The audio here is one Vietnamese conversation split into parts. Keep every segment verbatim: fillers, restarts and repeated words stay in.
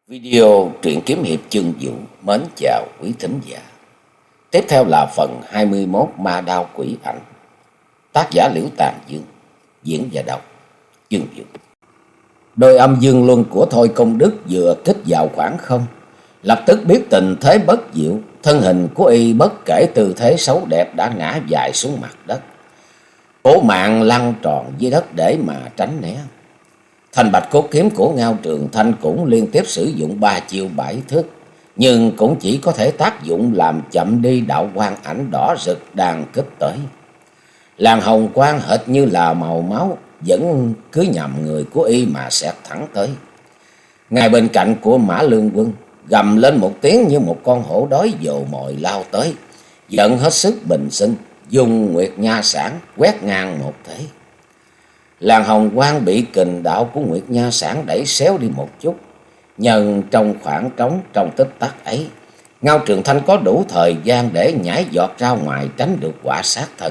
Video truyện kiếm hiệp chương Vũ mến chào quý thính giả. Tiếp theo là phần hai mươi mốt Ma Đao Quỷ Ảnh. Tác giả Liễu Tàn Dương, diễn và đọc chương Vũ. Đôi âm dương luân của Thôi Công Đức vừa kích vào khoảng không, lập tức biết tình thế bất diệu, thân hình của y bất kể tư thế xấu đẹp đã ngã dài xuống mặt đất. Cố mạng lăn tròn dưới đất để mà tránh né. Thanh bạch cốt kiếm của Ngao Trường Thanh cũng liên tiếp sử dụng ba chiêu bảy thức, nhưng cũng chỉ có thể tác dụng làm chậm đi đạo quang ảnh đỏ rực đang kích tới. Làn hồng quang hệt như là màu máu vẫn cứ nhằm người của y mà xẹt thẳng tới. Ngay bên cạnh của Mã Lương Quân gầm lên một tiếng như một con hổ đói vồ mồi lao tới, giận hết sức bình sinh, dùng Nguyệt Nha Sản quét ngang một thế. Làn hồng quang bị kình đạo của Nguyệt Nha Sản đẩy xéo đi một chút, nhưng trong khoảng trống trong tích tắc ấy, Ngao Trường Thanh có đủ thời gian để nhảy giọt ra ngoài tránh được quả sát thân.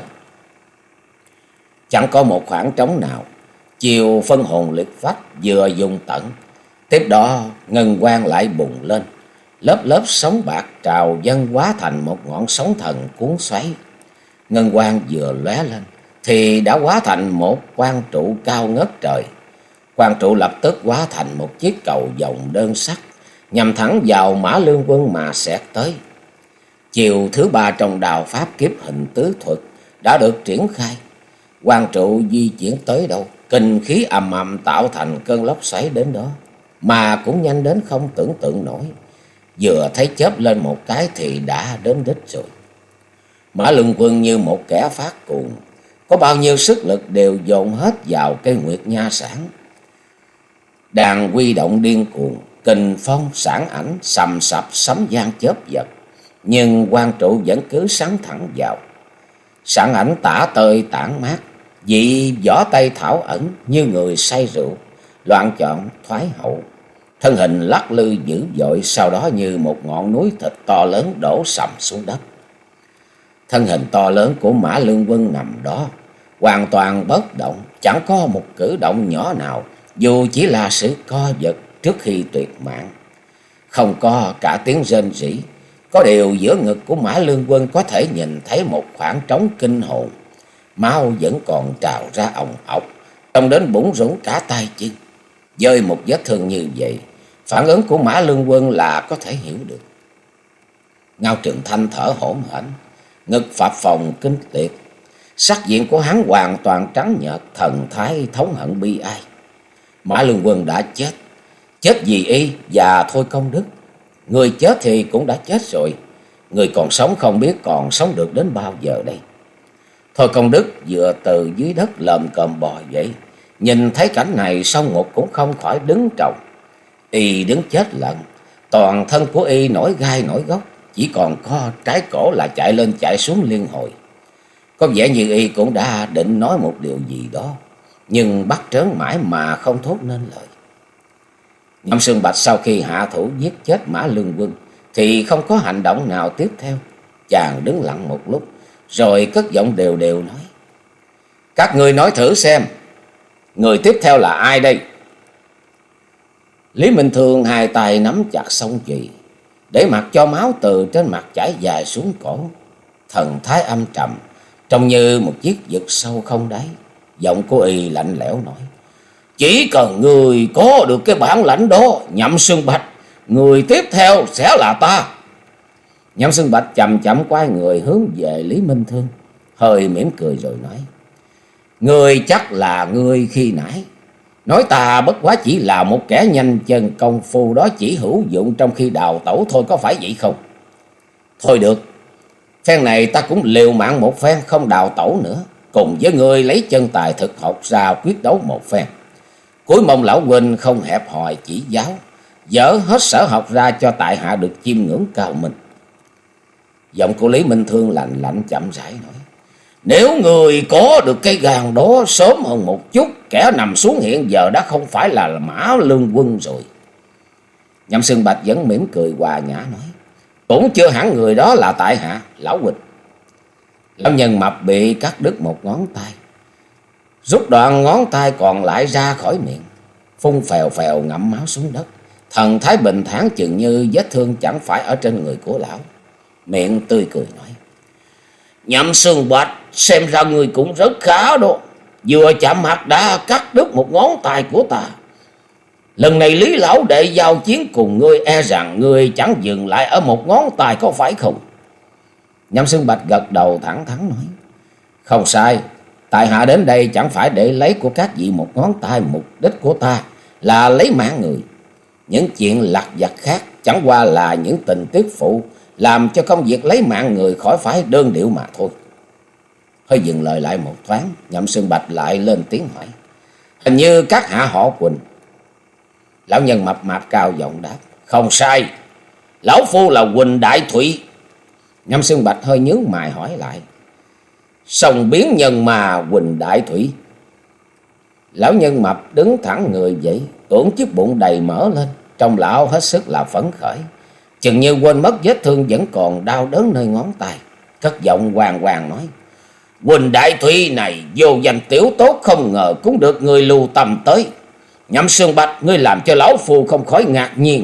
Chẳng có một khoảng trống nào, chiều phân hồn liệt phách vừa dùng tận, tiếp đó ngân quang lại bùng lên, lớp lớp sóng bạc trào dâng hóa thành một ngọn sóng thần cuốn xoáy. Ngân quang vừa lóe lên thì đã hóa thành một quang trụ cao ngất trời. Quang trụ lập tức hóa thành một chiếc cầu vồng đơn sắc, nhằm thẳng vào Mã Lương Quân mà xẹt tới. Chiều thứ ba trong đào pháp kiếp hình tứ thuật đã được triển khai. Quang trụ di chuyển tới đâu, kinh khí ầm ầm tạo thành cơn lốc xoáy đến đó, mà cũng nhanh đến không tưởng tượng nổi. Vừa thấy chớp lên một cái thì đã đến đích rồi. Mã Lương Quân như một kẻ phát cuồng, có bao nhiêu sức lực đều dồn hết vào cây Nguyệt Nha Sản. Đàn huy động điên cuồng, kình phong sản ảnh sầm sập sấm vang chớp giật, nhưng quang trụ vẫn cứ sắn thẳng vào. Sản ảnh tả tơi tản mát, vị võ tay thảo ẩn như người say rượu, loạn chọn thoái hậu, thân hình lắc lư dữ dội, sau đó như một ngọn núi thịt to lớn đổ sầm xuống đất. Thân hình to lớn của Mã Lương Quân nằm đó hoàn toàn bất động, chẳng có một cử động nhỏ nào, dù chỉ là sự co giật trước khi tuyệt mạng. Không có cả tiếng rên rỉ, có điều giữa ngực của Mã Lương Quân có thể nhìn thấy một khoảng trống kinh hồn. Máu vẫn còn trào ra ồng ọc, trông đến bủn rủn cả tay chân. Với một vết thương như vậy, phản ứng của Mã Lương Quân là có thể hiểu được. Ngao Trường Thanh thở hổn hển, ngực phập phồng kinh liệt. Sắc diện của hắn hoàn toàn trắng nhợt, thần thái thống hận bi ai. Mã Lương Quân đã chết, chết vì y và Thôi Công Đức. Người chết thì cũng đã chết rồi, người còn sống không biết còn sống được đến bao giờ đây. Thôi Công Đức vừa từ dưới đất lồm cồm bò dậy, nhìn thấy cảnh này song ngục cũng không khỏi đứng trồng. Y đứng chết lận, toàn thân của y nổi gai nổi gốc, chỉ còn có trái cổ là chạy lên chạy xuống liên hồi. Có vẻ như y cũng đã định nói một điều gì đó, nhưng bắt trớn mãi mà không thốt nên lời. Nhậm Sương Bạch sau khi hạ thủ giết chết Mã Lương Quân thì không có hành động nào tiếp theo. Chàng đứng lặng một lúc rồi cất giọng đều đều nói: "Các ngươi nói thử xem, người tiếp theo là ai đây?" Lý Minh Thương hai tay nắm chặt song chùy, để mặc cho máu từ trên mặt chảy dài xuống cổ, thần thái âm trầm, trông như một chiếc vực sâu không đáy. Giọng của y lạnh lẽo nói: "Chỉ cần người có được cái bản lãnh đó, Nhậm Sương Bạch, người tiếp theo sẽ là ta." Nhậm Sương Bạch chậm chậm quay người hướng về Lý Minh Thương, hơi mỉm cười rồi nói: "Người chắc là người khi nãy nói ta bất quá chỉ là một kẻ nhanh chân công phu đó chỉ hữu dụng trong khi đào tẩu thôi, có phải vậy không? Thôi được, phen này ta cũng liều mạng một phen, không đào tẩu nữa, cùng với ngươi lấy chân tài thực học ra quyết đấu một phen. Cuối mong lão huynh không hẹp hòi chỉ giáo, dỡ hết sở học ra cho tại hạ được chiêm ngưỡng cao minh." Giọng của Lý Minh Thương lạnh lạnh chậm rãi nói: "Nếu người có được cái gan đó sớm hơn một chút, kẻ nằm xuống hiện giờ đã không phải là Mã Lương Quân rồi." Nhậm Sương Bạch vẫn mỉm cười hòa nhã nói: "Cũng chưa hẳn người đó là tại hạ, lão huynh." Lão nhân mập bị cắt đứt một ngón tay, rút đoạn ngón tay còn lại ra khỏi miệng, phun phèo phèo ngậm máu xuống đất, thần thái bình thản chừng như vết thương chẳng phải ở trên người của lão. Miệng tươi cười nói: Nhậm Xương Bạch, xem ra người cũng rất khá đó. Vừa chạm mặt đã cắt đứt một ngón tay của ta. Lần này Lý lão đệ giao chiến cùng ngươi, e rằng ngươi chẳng dừng lại ở một ngón tay, có phải không? Nhậm Xương Bạch gật đầu thẳng thắn nói: Không sai, tại hạ đến đây chẳng phải để lấy của các vị một ngón tay, mục đích của ta là lấy mạng người. Những chuyện lặt vặt khác chẳng qua là những tình tiết phụ, làm cho công việc lấy mạng người khỏi phải đơn điệu mà thôi. Hơi dừng lời lại một thoáng, Nhậm Xương Bạch lại lên tiếng hỏi: Hình như các hạ họ Quỳnh? Lão nhân mập mạp cao giọng đáp: Không sai, lão phu là Quỳnh Đại Thụy. Nhậm Xương Bạch hơi nhướng mày hỏi lại: Sông biến nhân mà Quỳnh Đại Thủy? Lão nhân mập đứng thẳng người dậy, ưỡn chiếc bụng đầy mỡ lên, trong lão hết sức là phấn khởi, chừng như quên mất vết thương vẫn còn đau đớn nơi ngón tay, cất giọng hoàng hoàng nói: Quỳnh Đại Thủy này vô danh tiểu tốt, không ngờ cũng được người lưu tâm tới. Nhậm Xương Bạch, ngươi làm cho lão phu không khỏi ngạc nhiên.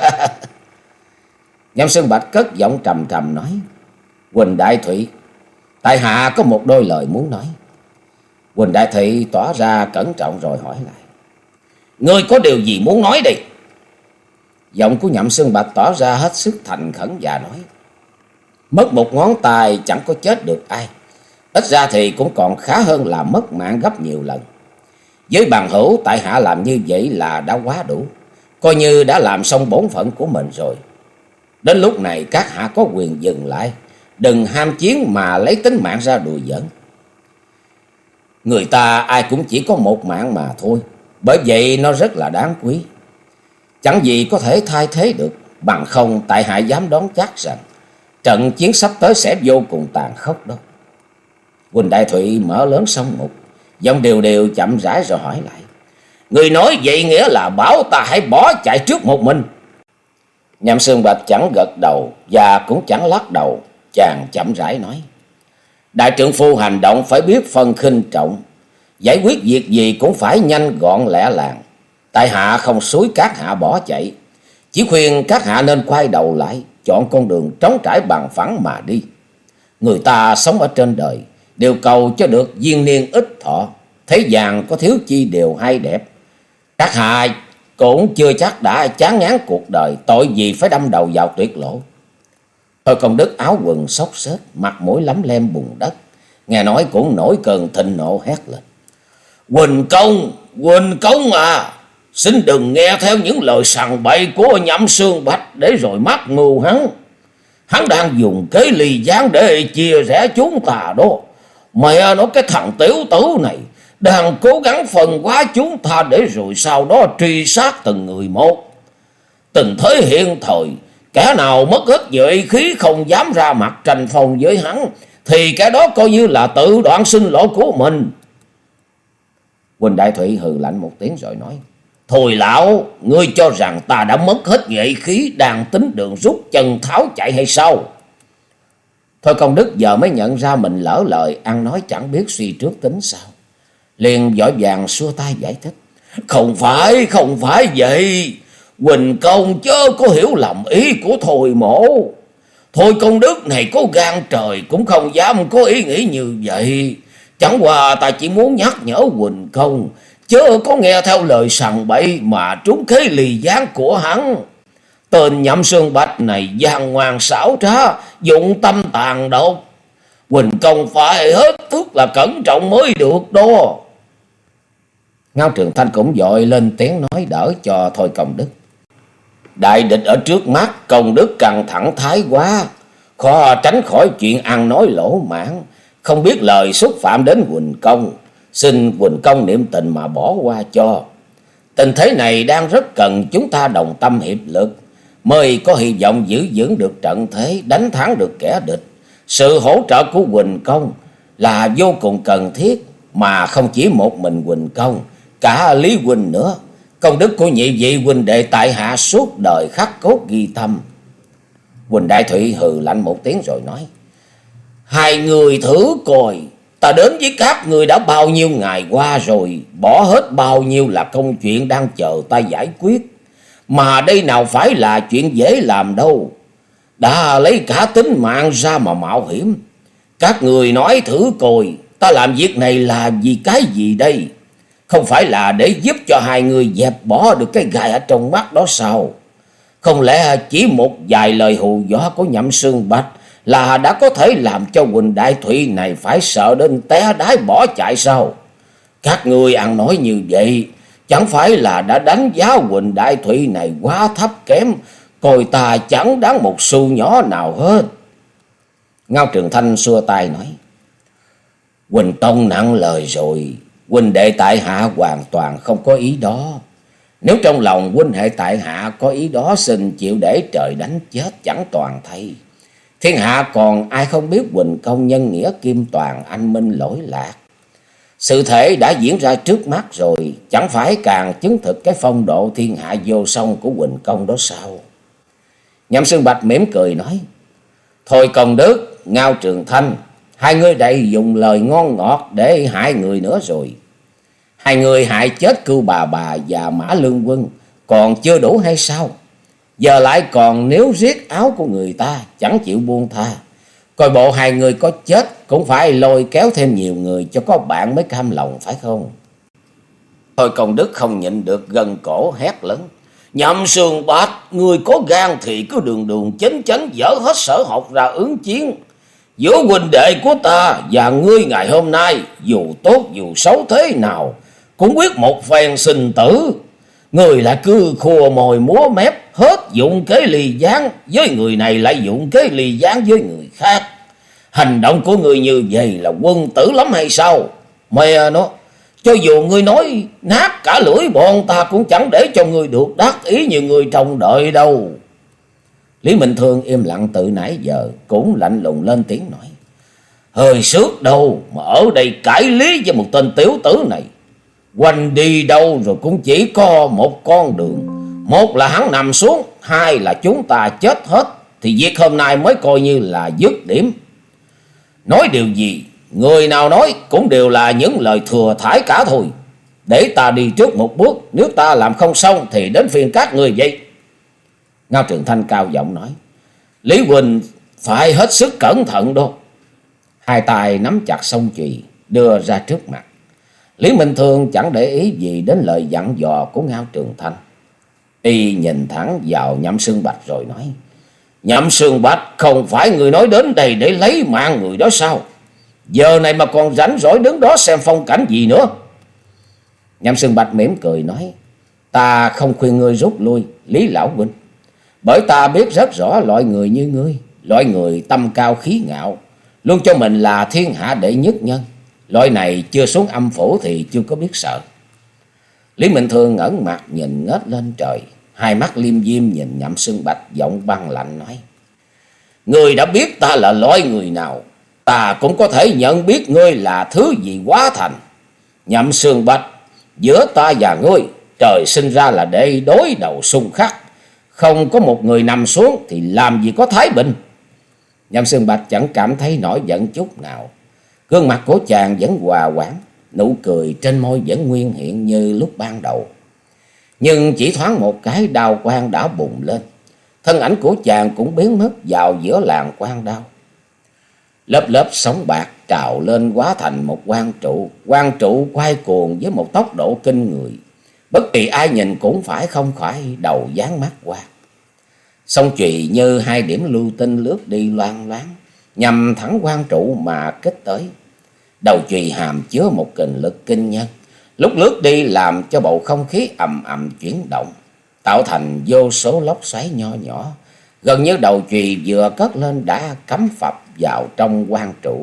Nhậm Xương Bạch cất giọng trầm trầm nói: Quỳnh Đại Thủy, tại hạ có một đôi lời muốn nói. Quỳnh Đại Thủy tỏ ra cẩn trọng rồi hỏi lại: Ngươi có điều gì muốn nói đi? Giọng của Nhậm Xương Bạch tỏ ra hết sức thành khẩn và nói: Mất một ngón tay chẳng có chết được ai, ít ra thì cũng còn khá hơn là mất mạng gấp nhiều lần. Với bằng hữu, tại hạ làm như vậy là đã quá đủ, coi như đã làm xong bổn phận của mình rồi. Đến lúc này các hạ có quyền dừng lại, đừng ham chiến mà lấy tính mạng ra đùa giỡn. Người ta ai cũng chỉ có một mạng mà thôi, bởi vậy nó rất là đáng quý, chẳng gì có thể thay thế được. Bằng không, tại hạ dám đoán chắc rằng trận chiến sắp tới sẽ vô cùng tàn khốc đó. Quỳnh Đại Thụy mở lớn song mục, giọng đều đều chậm rãi rồi hỏi lại: Người nói vậy nghĩa là bảo ta hãy bỏ chạy trước một mình? Nhậm Xương Bạch chẳng gật đầu và cũng chẳng lắc đầu, chàng chậm rãi nói: Đại trượng phu hành động phải biết phân khinh trọng, giải quyết việc gì cũng phải nhanh gọn lẹ làng. Tại hạ không xúi các hạ bỏ chạy, chỉ khuyên các hạ nên quay đầu lại, chọn con đường trống trải bằng phẳng mà đi. Người ta sống ở trên đời đều cầu cho được viên niên ích thọ, thế gian có thiếu chi đều hay đẹp. Các hạ cũng chưa chắc đã chán ngán cuộc đời, tội gì phải đâm đầu vào tuyệt lộ. Thôi Công Đức áo quần xốc xếch, mặt mũi lấm lem bùn đất, nghe nói cũng nổi cơn thịnh nộ hét lên: Quỳnh Công, Quỳnh Công à, xin đừng nghe theo những lời sằng bậy của Nhậm Xương Bạch để rồi mắc mưu hắn. Hắn đang dùng kế ly gián để chia rẽ chúng ta đó. Mẹ nó, cái thằng tiểu tử này đang cố gắng phần hóa chúng ta để rồi sau đó truy sát từng người một. Tình thế hiện thời, kẻ nào mất hết vệ khí không dám ra mặt tranh phong với hắn, thì kẻ đó coi như là tự đoạn sinh lộ của mình. Quỳnh Đại Thụy hừ lạnh một tiếng rồi nói: Thôi lão, ngươi cho rằng ta đã mất hết vệ khí, đang tính đường rút chân tháo chạy hay sao? Thôi Công Đức giờ mới nhận ra mình lỡ lời, ăn nói chẳng biết suy trước tính sau, liền vội vàng xua tay giải thích: Không phải, không phải vậy. Quỳnh Công chớ có hiểu lầm ý của Thôi mổ. Thôi Công Đức này có gan trời cũng không dám có ý nghĩ như vậy. Chẳng qua ta chỉ muốn nhắc nhở Quỳnh Công chớ có nghe theo lời sằng bậy mà trúng kế ly gián của hắn. Tên Nhậm Xương Bạch này gian ngoan xảo trá, dụng tâm tàn độc. Quỳnh Công phải hết sức là cẩn trọng mới được đó. Ngao Trường Thanh cũng vội lên tiếng nói đỡ cho Thôi Công Đức: Đại địch ở trước mắt, Công Đức căng thẳng thái quá, khó tránh khỏi chuyện ăn nói lỗ mãng, không biết lời xúc phạm đến Quỳnh Công. Xin Quỳnh Công niệm tình mà bỏ qua cho. Tình thế này đang rất cần chúng ta đồng tâm hiệp lực, mới có hy vọng giữ vững được trận thế, đánh thắng được kẻ địch. Sự hỗ trợ của Quỳnh Công là vô cùng cần thiết, mà không chỉ một mình Quỳnh Công, cả Lý Huynh nữa. Công đức của nhị vị huynh đệ tại hạ suốt đời khắc cốt ghi tâm. Quỳnh Đại Thụy hừ lạnh một tiếng rồi nói: Hai người thử coi, ta đến với các người đã bao nhiêu ngày qua rồi, bỏ hết bao nhiêu là công chuyện đang chờ ta giải quyết, mà đây nào phải là chuyện dễ làm đâu. Đã lấy cả tính mạng ra mà mạo hiểm. Các người nói thử coi, ta làm việc này là vì cái gì đây? Không phải là để giúp cho hai người dẹp bỏ được cái gai ở trong mắt đó sao? Không lẽ chỉ một vài lời hù dọa của Nhậm Sương Bạch là đã có thể làm cho Huỳnh Đại Thụy này phải sợ đến té đái bỏ chạy sao? Các người ăn nói như vậy, chẳng phải là đã đánh giá Huỳnh Đại Thụy này quá thấp kém, coi ta chẳng đáng một xu nhỏ nào hết. Ngao Trường Thanh xua tay nói: Huỳnh Tông nặng lời rồi, huynh đệ tại hạ hoàn toàn không có ý đó. Nếu trong lòng huynh hệ tại hạ có ý đó, xin chịu để trời đánh chết chẳng toàn thây. Thiên hạ còn ai không biết Huỳnh công nhân nghĩa kim toàn, anh minh lỗi lạc. Sự thể đã diễn ra trước mắt rồi, chẳng phải càng chứng thực cái phong độ thiên hạ vô song của Huỳnh công đó sao? Nhậm Sương Bạch mỉm cười nói: Thôi Công Đức, Ngao Trường Thanh, hai người đây dùng lời ngon ngọt để hại người nữa rồi. Hai người hại chết Cưu Bà Bà và Mã Lương Quân còn chưa đủ hay sao? Giờ lại còn nếu riết áo của người ta, chẳng chịu buông tha. Coi bộ hai người có chết cũng phải lôi kéo thêm nhiều người cho có bạn mới cam lòng, phải không? Thôi Công Đức không nhịn được gân cổ hét lớn: Nhậm Sương Bạch, người có gan thì cứ đường đường chính chánh dở hết sở học ra ứng chiến. Giữa huynh đệ của ta và ngươi ngày hôm nay, dù tốt dù xấu thế nào, cũng quyết một phen sinh tử. Người lại cứ khua mồi múa mép, hết dụng kế ly gián với người này, lại dụng kế ly gián với người khác. Hành động của người như vậy là quân tử lắm hay sao? Mẹ nó, cho dù ngươi nói nát cả lưỡi, bọn ta cũng chẳng để cho ngươi được đắc ý như người trông đợi đâu. Lý Minh Thương im lặng từ nãy giờ cũng lạnh lùng lên tiếng nói: Hơi xước đâu mà ở đây cãi lý với một tên tiểu tử này. Quanh đi đâu rồi cũng chỉ có một con đường, một là hắn nằm xuống, hai là chúng ta chết hết, thì việc hôm nay mới coi như là dứt điểm. Nói điều gì, người nào nói cũng đều là những lời thừa thãi cả thôi. Để ta đi trước một bước, nếu ta làm không xong thì đến phiên các người vậy. Ngao Trường Thanh cao giọng nói: Lý huynh phải hết sức cẩn thận đó. Hai tay nắm chặt song chùy đưa ra trước mặt. Lý Minh Thương chẳng để ý gì đến lời dặn dò của Ngao Trường Thanh. Y nhìn thẳng vào Nhậm Sương Bạch rồi nói: Nhậm Sương Bạch, không phải người nói đến đây để lấy mạng người đó sao? Giờ này mà còn rảnh rỗi đứng đó xem phong cảnh gì nữa? Nhậm Sương Bạch mỉm cười nói: Ta không khuyên ngươi rút lui, Lý lão huynh. Bởi ta biết rất rõ loại người như ngươi, loại người tâm cao khí ngạo, luôn cho mình là thiên hạ đệ nhất nhân. Loại này chưa xuống âm phủ thì chưa có biết sợ. Lý Minh Thương ngẩng mặt nhìn ngết lên trời, hai mắt liêm diêm nhìn Nhậm Sương Bạch, giọng băng lạnh nói: Ngươi đã biết ta là loại người nào, ta cũng có thể nhận biết ngươi là thứ gì quá thành. Nhậm Sương Bạch, giữa ta và ngươi, trời sinh ra là để đối đầu xung khắc. Không có một người nằm xuống thì làm gì có thái bình. Nhậm Sương Bạch chẳng cảm thấy nổi giận chút nào. Gương mặt của chàng vẫn hòa hoãn, nụ cười trên môi vẫn nguyên hiện như lúc ban đầu. Nhưng chỉ thoáng một cái, đao quang đã bùng lên. Thân ảnh của chàng cũng biến mất vào giữa làn quang đao. Lớp lớp sóng bạc trào lên hóa thành một quang trụ. Quang trụ quay cuồng với một tốc độ kinh người. Bất kỳ ai nhìn cũng phải không khỏi đầu dán mắt qua. Song chùy như hai điểm lưu tinh lướt đi loang loáng, nhằm thẳng quang trụ mà kích tới. Đầu chùy hàm chứa một kình lực kinh nhân, lúc lướt đi làm cho bầu không khí ầm ầm chuyển động, tạo thành vô số lốc xoáy nho nhỏ. Gần như đầu chùy vừa cất lên đã cắm phập vào trong quang trụ.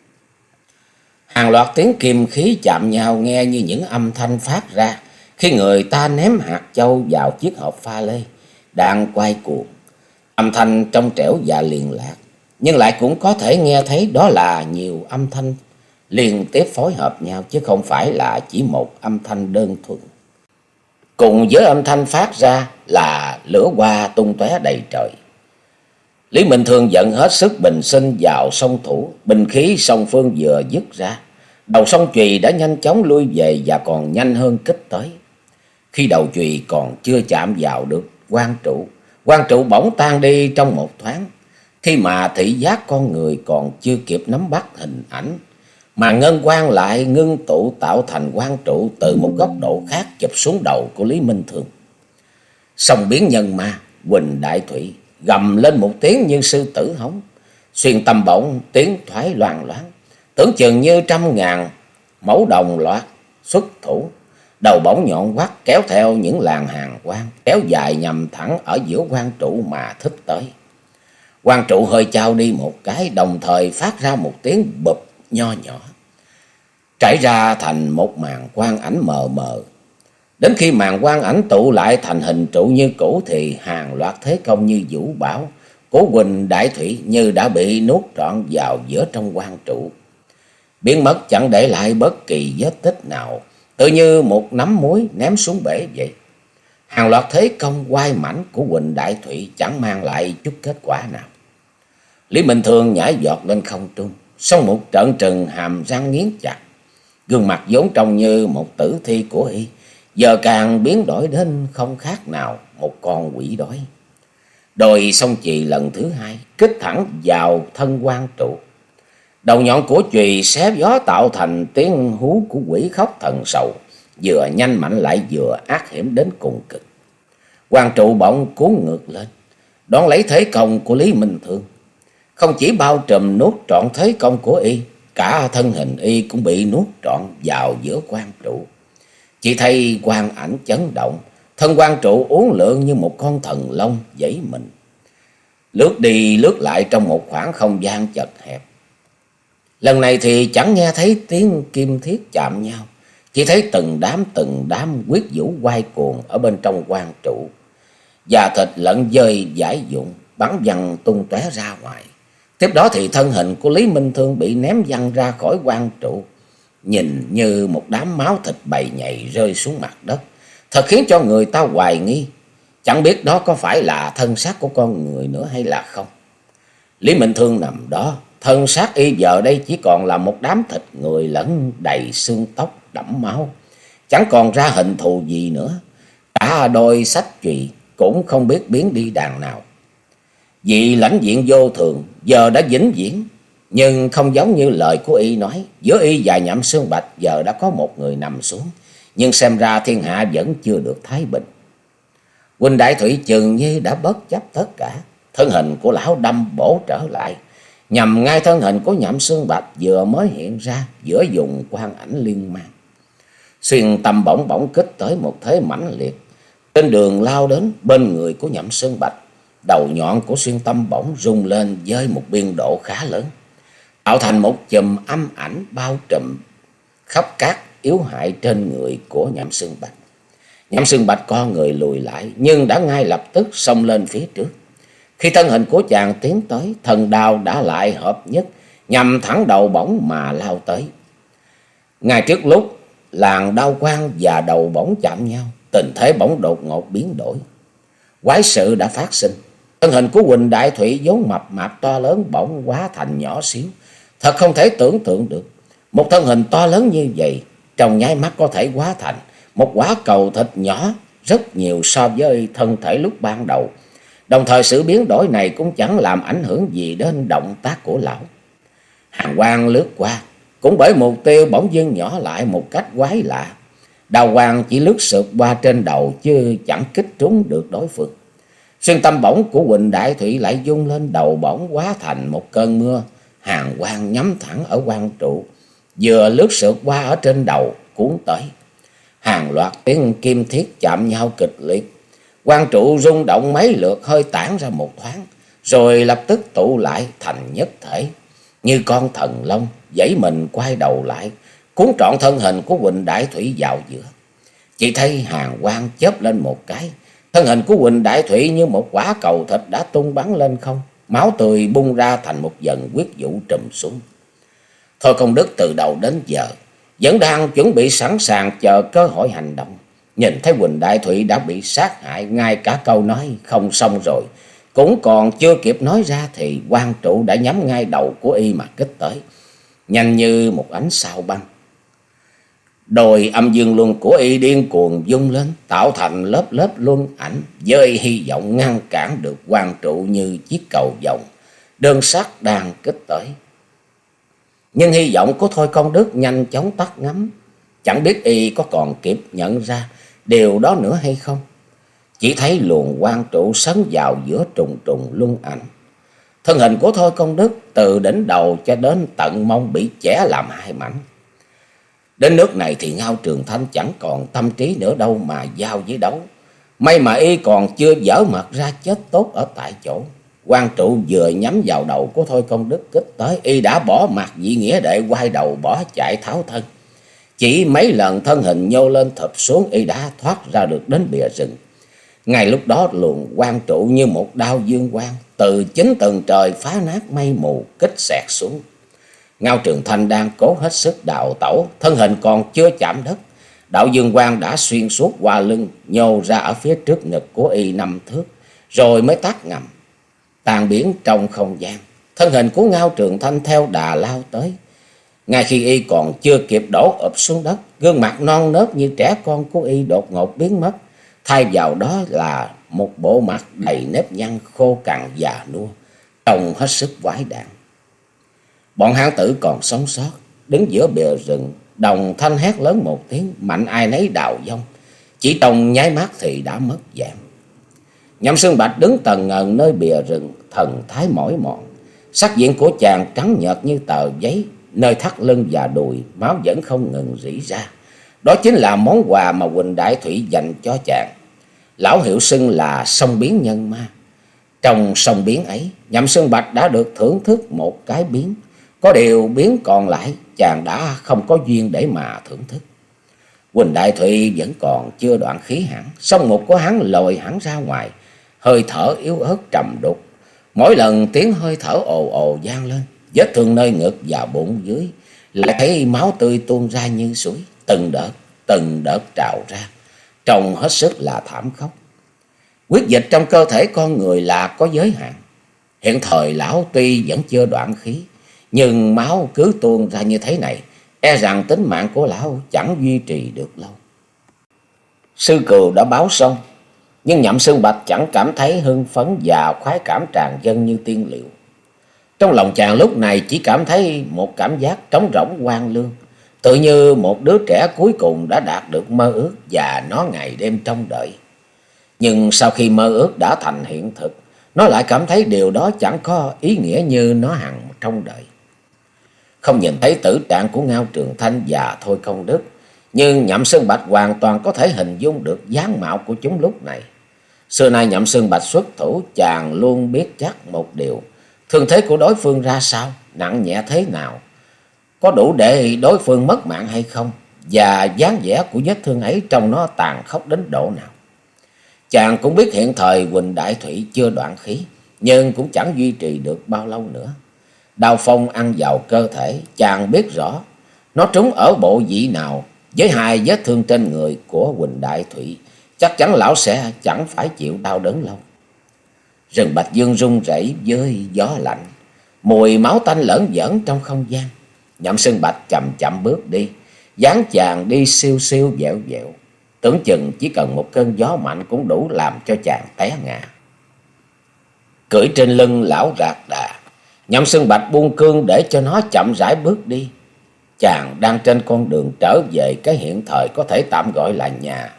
Hàng loạt tiếng kim khí chạm nhau nghe như những âm thanh phát ra khi người ta ném hạt châu vào chiếc hộp pha lê đang quay cuồng. Âm thanh trong trẻo và liền lạc, nhưng lại cũng có thể nghe thấy đó là nhiều âm thanh liên tiếp phối hợp nhau, chứ không phải là chỉ một âm thanh đơn thuần. Cùng với âm thanh phát ra là lửa hoa tung tóe đầy trời. Lý Minh Thương giận hết sức bình sinh vào song thủ, binh khí song phương vừa dứt ra, đầu song chùy đã nhanh chóng lui về và còn nhanh hơn kích tới. Khi đầu chùy còn chưa chạm vào được quan trụ, quan trụ bỗng tan đi trong một thoáng. Khi mà thị giác con người còn chưa kịp nắm bắt hình ảnh, mà ngân quang lại ngưng tụ tạo thành quan trụ từ một góc độ khác chụp xuống đầu của Lý Minh Thương. Song biến nhân ma Huỳnh Đại Thủy gầm lên một tiếng như sư tử hống, xuyên tâm bỗng tiếng thoái loang loáng, tưởng chừng như trăm ngàn mẫu đồng loạt xuất thủ. Đầu bỗng nhọn quắt kéo theo những làn hàng quang kéo dài nhằm thẳng ở giữa quan trụ mà thích tới. Quan trụ hơi chao đi một cái, đồng thời phát ra một tiếng bụp nho nhỏ, trải ra thành một màn quang ảnh mờ mờ. Đến khi màn quang ảnh tụ lại thành hình trụ như cũ, thì hàng loạt thế công như vũ bão của Huỳnh Đại Thủy như đã bị nuốt trọn vào giữa trong quan trụ, biến mất chẳng để lại bất kỳ vết tích nào, tự như một nắm muối ném xuống bể vậy. Hàng loạt thế công quay mảnh của Huỳnh Đại Thủy chẳng mang lại chút kết quả nào. Lý Minh Thương nhảy giọt lên không trung, xong một trận trừng hàm răng nghiến chặt. Gương mặt vốn trông như một tử thi của y giờ càng biến đổi đến không khác nào một con quỷ đói. Đôi song chì lần thứ hai kích thẳng vào thân quan trụ. Đầu nhọn của chùy xé gió tạo thành tiếng hú của quỷ khóc thần sầu, vừa nhanh mạnh lại vừa ác hiểm đến cùng cực. Quan trụ bỗng cuốn ngược lên, đón lấy thế công của Lý Minh Thương. Không chỉ bao trùm nuốt trọn thế công của y, cả thân hình y cũng bị nuốt trọn vào giữa quan trụ. Chỉ thấy quang ảnh chấn động, thân quan trụ uốn lượn như một con thần long giãy mình, lướt đi lướt lại trong một khoảng không gian chật hẹp. Lần này thì chẳng nghe thấy tiếng kim thiết chạm nhau, chỉ thấy từng đám từng đám huyết vũ quay cuồng ở bên trong quan trụ. Da thịt lẫn dơi giải dụng bắn văng tung tóe ra ngoài. Tiếp đó thì thân hình của Lý Minh Thương bị ném văng ra khỏi quan trụ, nhìn như một đám máu thịt bầy nhầy rơi xuống mặt đất, thật khiến cho người ta hoài nghi, chẳng biết đó có phải là thân xác của con người nữa hay là không. Lý Minh Thương nằm đó, thân xác y giờ đây chỉ còn là một đám thịt người lẫn đầy xương tóc đẫm máu, chẳng còn ra hình thù gì nữa. Cả đôi sách chùy cũng không biết biến đi đàng nào. Vị lãnh diện vô thường giờ đã vĩnh viễn, nhưng không giống như lời của y nói. Giữa y và Nhậm Xương Bạch giờ đã có một người nằm xuống, nhưng xem ra thiên hạ vẫn chưa được thái bình. Huỳnh Đại Thủy chừng như đã bất chấp tất cả, thân hình của lão đâm bổ trở lại, nhằm ngay thân hình của Nhậm Xương Bạch vừa mới hiện ra giữa vùng quang ảnh liên mang. Xuyên tâm bỗng bỗng kích tới một thế mãnh liệt, trên đường lao đến bên người của Nhậm Xương Bạch. Đầu nhọn của xuyên tâm bỗng rung lên với một biên độ khá lớn, tạo thành một chùm âm ảnh bao trùm khắp các yếu hại trên người của Nhậm Xương Bạch. Nhậm Xương Bạch co người lùi lại, nhưng đã ngay lập tức xông lên phía trước. Khi thân hình của chàng tiến tới, thần đao đã lại hợp nhất, nhằm thẳng đầu bổng mà lao tới. Ngay trước lúc làn đao quang và đầu bổng chạm nhau, tình thế bỗng đột ngột biến đổi. Quái sự đã phát sinh. Thân hình của Huỳnh Đại Thủy vốn mập mạp to lớn bỗng hóa thành nhỏ xíu, thật không thể tưởng tượng được. Một thân hình to lớn như vậy trong nháy mắt có thể hóa thành một quả cầu thịt nhỏ rất nhiều so với thân thể lúc ban đầu. Đồng thời sự biến đổi này cũng chẳng làm ảnh hưởng gì đến động tác của lão. Hàng quang lướt qua, cũng bởi mục tiêu bỗng dưng nhỏ lại một cách quái lạ. Đào quang chỉ lướt sượt qua trên đầu chứ chẳng kích trúng được đối phương. Xuyên tâm bổng của Huỳnh Đại Thủy lại dung lên, đầu bổng hóa thành một cơn mưa hàng quang nhắm thẳng ở quan trụ, vừa lướt sượt qua ở trên đầu cuốn tới. Hàng loạt tiếng kim thiết chạm nhau kịch liệt, quan trụ rung động mấy lượt hơi tản ra một thoáng, rồi lập tức tụ lại thành nhất thể, như con thần long giãy mình quay đầu lại, cuốn trọn thân hình của Huỳnh Đại Thủy vào giữa. Chỉ thấy hàng quang chớp lên một cái, thân hình của Huỳnh Đại Thủy như một quả cầu thịt đã tung bắn lên không, máu tươi bung ra thành một dần huyết vũ trùm xuống. Thôi Công Đức từ đầu đến giờ vẫn đang chuẩn bị sẵn sàng chờ cơ hội hành động. Nhìn thấy Huỳnh Đại Thủy đã bị sát hại, ngay cả câu nói không xong rồi cũng còn chưa kịp nói ra, thì quan trụ đã nhắm ngay đầu của y mà kích tới, nhanh như một ánh sao băng. Đôi âm dương luân của y điên cuồng dung lên, tạo thành lớp lớp luân ảnh, với hy vọng ngăn cản được quang trụ như chiếc cầu vồng đơn sắt đang kích tới. Nhưng hy vọng của Thôi Công Đức nhanh chóng tắt ngấm, chẳng biết y có còn kịp nhận ra điều đó nữa hay không. Chỉ thấy luồng quang trụ sấn vào giữa trùng trùng luân ảnh. Thân hình của Thôi Công Đức từ đỉnh đầu cho đến tận mông bị chẻ làm hai mảnh. Đến nước này thì Ngao Trường Thanh chẳng còn tâm trí nữa đâu mà giao với đấu. May mà y còn chưa dở mặt ra chết tốt ở tại chỗ. Quang trụ vừa nhắm vào đầu của Thôi Công Đức kích tới, y đã bỏ mặt vị nghĩa đệ, quay đầu bỏ chạy tháo thân. Chỉ mấy lần thân hình nhô lên thụp xuống, y đã thoát ra được đến bìa rừng. Ngay lúc đó luồng quang trụ như một đao dương quang từ chính tầng trời phá nát mây mù kích xẹt xuống. Ngao Trường Thanh đang cố hết sức đào tẩu, thân hình còn chưa chạm đất, đạo dương quang đã xuyên suốt qua lưng, nhô ra ở phía trước ngực của y năm thước, rồi mới tắt ngầm, tan biến trong không gian. Thân hình của Ngao Trường Thanh theo đà lao tới. Ngay khi y còn chưa kịp đổ ụp xuống đất, gương mặt non nớt như trẻ con của y đột ngột biến mất, thay vào đó là một bộ mặt đầy nếp nhăn khô cằn già nua, trông hết sức quái đản. Bọn hán tử còn sống sót, đứng giữa bìa rừng, đồng thanh hét lớn một tiếng, mạnh ai nấy đào vong. Chỉ trong nháy mắt thì đã mất dạng. Nhậm Xương Bạch đứng tần ngần nơi bìa rừng, thần thái mỏi mòn. Sắc diện của chàng trắng nhợt như tờ giấy, nơi thắt lưng và đùi máu vẫn không ngừng rỉ ra. Đó chính là món quà mà Huỳnh Đại Thủy dành cho chàng. Lão hiệu xưng là sông biến nhân ma. Trong sông biến ấy, Nhậm Xương Bạch đã được thưởng thức một cái biến. Có điều biến còn lại chàng đã không có duyên để mà thưởng thức. Huỳnh Đại Thủy vẫn còn chưa đoạn khí hẳn, song một của hắn lồi hẳn ra ngoài, hơi thở yếu ớt trầm đục. Mỗi lần tiếng hơi thở ồ ồ vang lên, vết thương nơi ngực và bụng dưới lại thấy máu tươi tuôn ra như suối, từng đợt từng đợt trào ra, trông hết sức là thảm khốc. Huyết dịch trong cơ thể con người là có giới hạn. Hiện thời lão tuy vẫn chưa đoạn khí, nhưng máu cứ tuôn ra như thế này, e rằng tính mạng của lão chẳng duy trì được lâu. Sư Cừu đã báo xong, nhưng Nhậm Xương Bạch chẳng cảm thấy hưng phấn và khoái cảm tràn dâng như tiên liệu. Trong lòng chàng lúc này chỉ cảm thấy một cảm giác trống rỗng hoang lương, tự như một đứa trẻ cuối cùng đã đạt được mơ ước và nó ngày đêm trông đợi. Nhưng sau khi mơ ước đã thành hiện thực, nó lại cảm thấy điều đó chẳng có ý nghĩa như nó hằng trông đợi. Không nhìn thấy tử trạng của Ngao Trường Thanh và Thôi Công Đức, nhưng Nhậm Xương Bạch hoàn toàn có thể hình dung được dáng mạo của chúng lúc này. Xưa nay Nhậm Xương Bạch xuất thủ, chàng luôn biết chắc một điều: thương thế của đối phương ra sao, nặng nhẹ thế nào, có đủ để đối phương mất mạng hay không, và dáng vẻ của vết thương ấy trông nó tàn khốc đến độ nào. Chàng cũng biết hiện thời Huỳnh Đại Thủy chưa đoạn khí, nhưng cũng chẳng duy trì được bao lâu nữa. Đao phong ăn vào cơ thể, chàng biết rõ nó trúng ở bộ vị nào. Với hai vết thương trên người của Huỳnh Đại Thủy, chắc chắn lão sẽ chẳng phải chịu đau đớn lâu. Rừng Bạch Dương rung rẩy với gió lạnh, mùi máu tanh lởn vởn trong không gian. Nhậm Xương Bạch chậm chậm bước đi, dáng chàng đi siêu siêu dẻo dẻo, tưởng chừng chỉ cần một cơn gió mạnh cũng đủ làm cho chàng té ngã. Cưỡi trên lưng lão rạc đà, Nhậm Xương Bạch buông cương để cho nó chậm rãi bước đi. Chàng đang trên con đường trở về cái hiện thời có thể tạm gọi là nhà.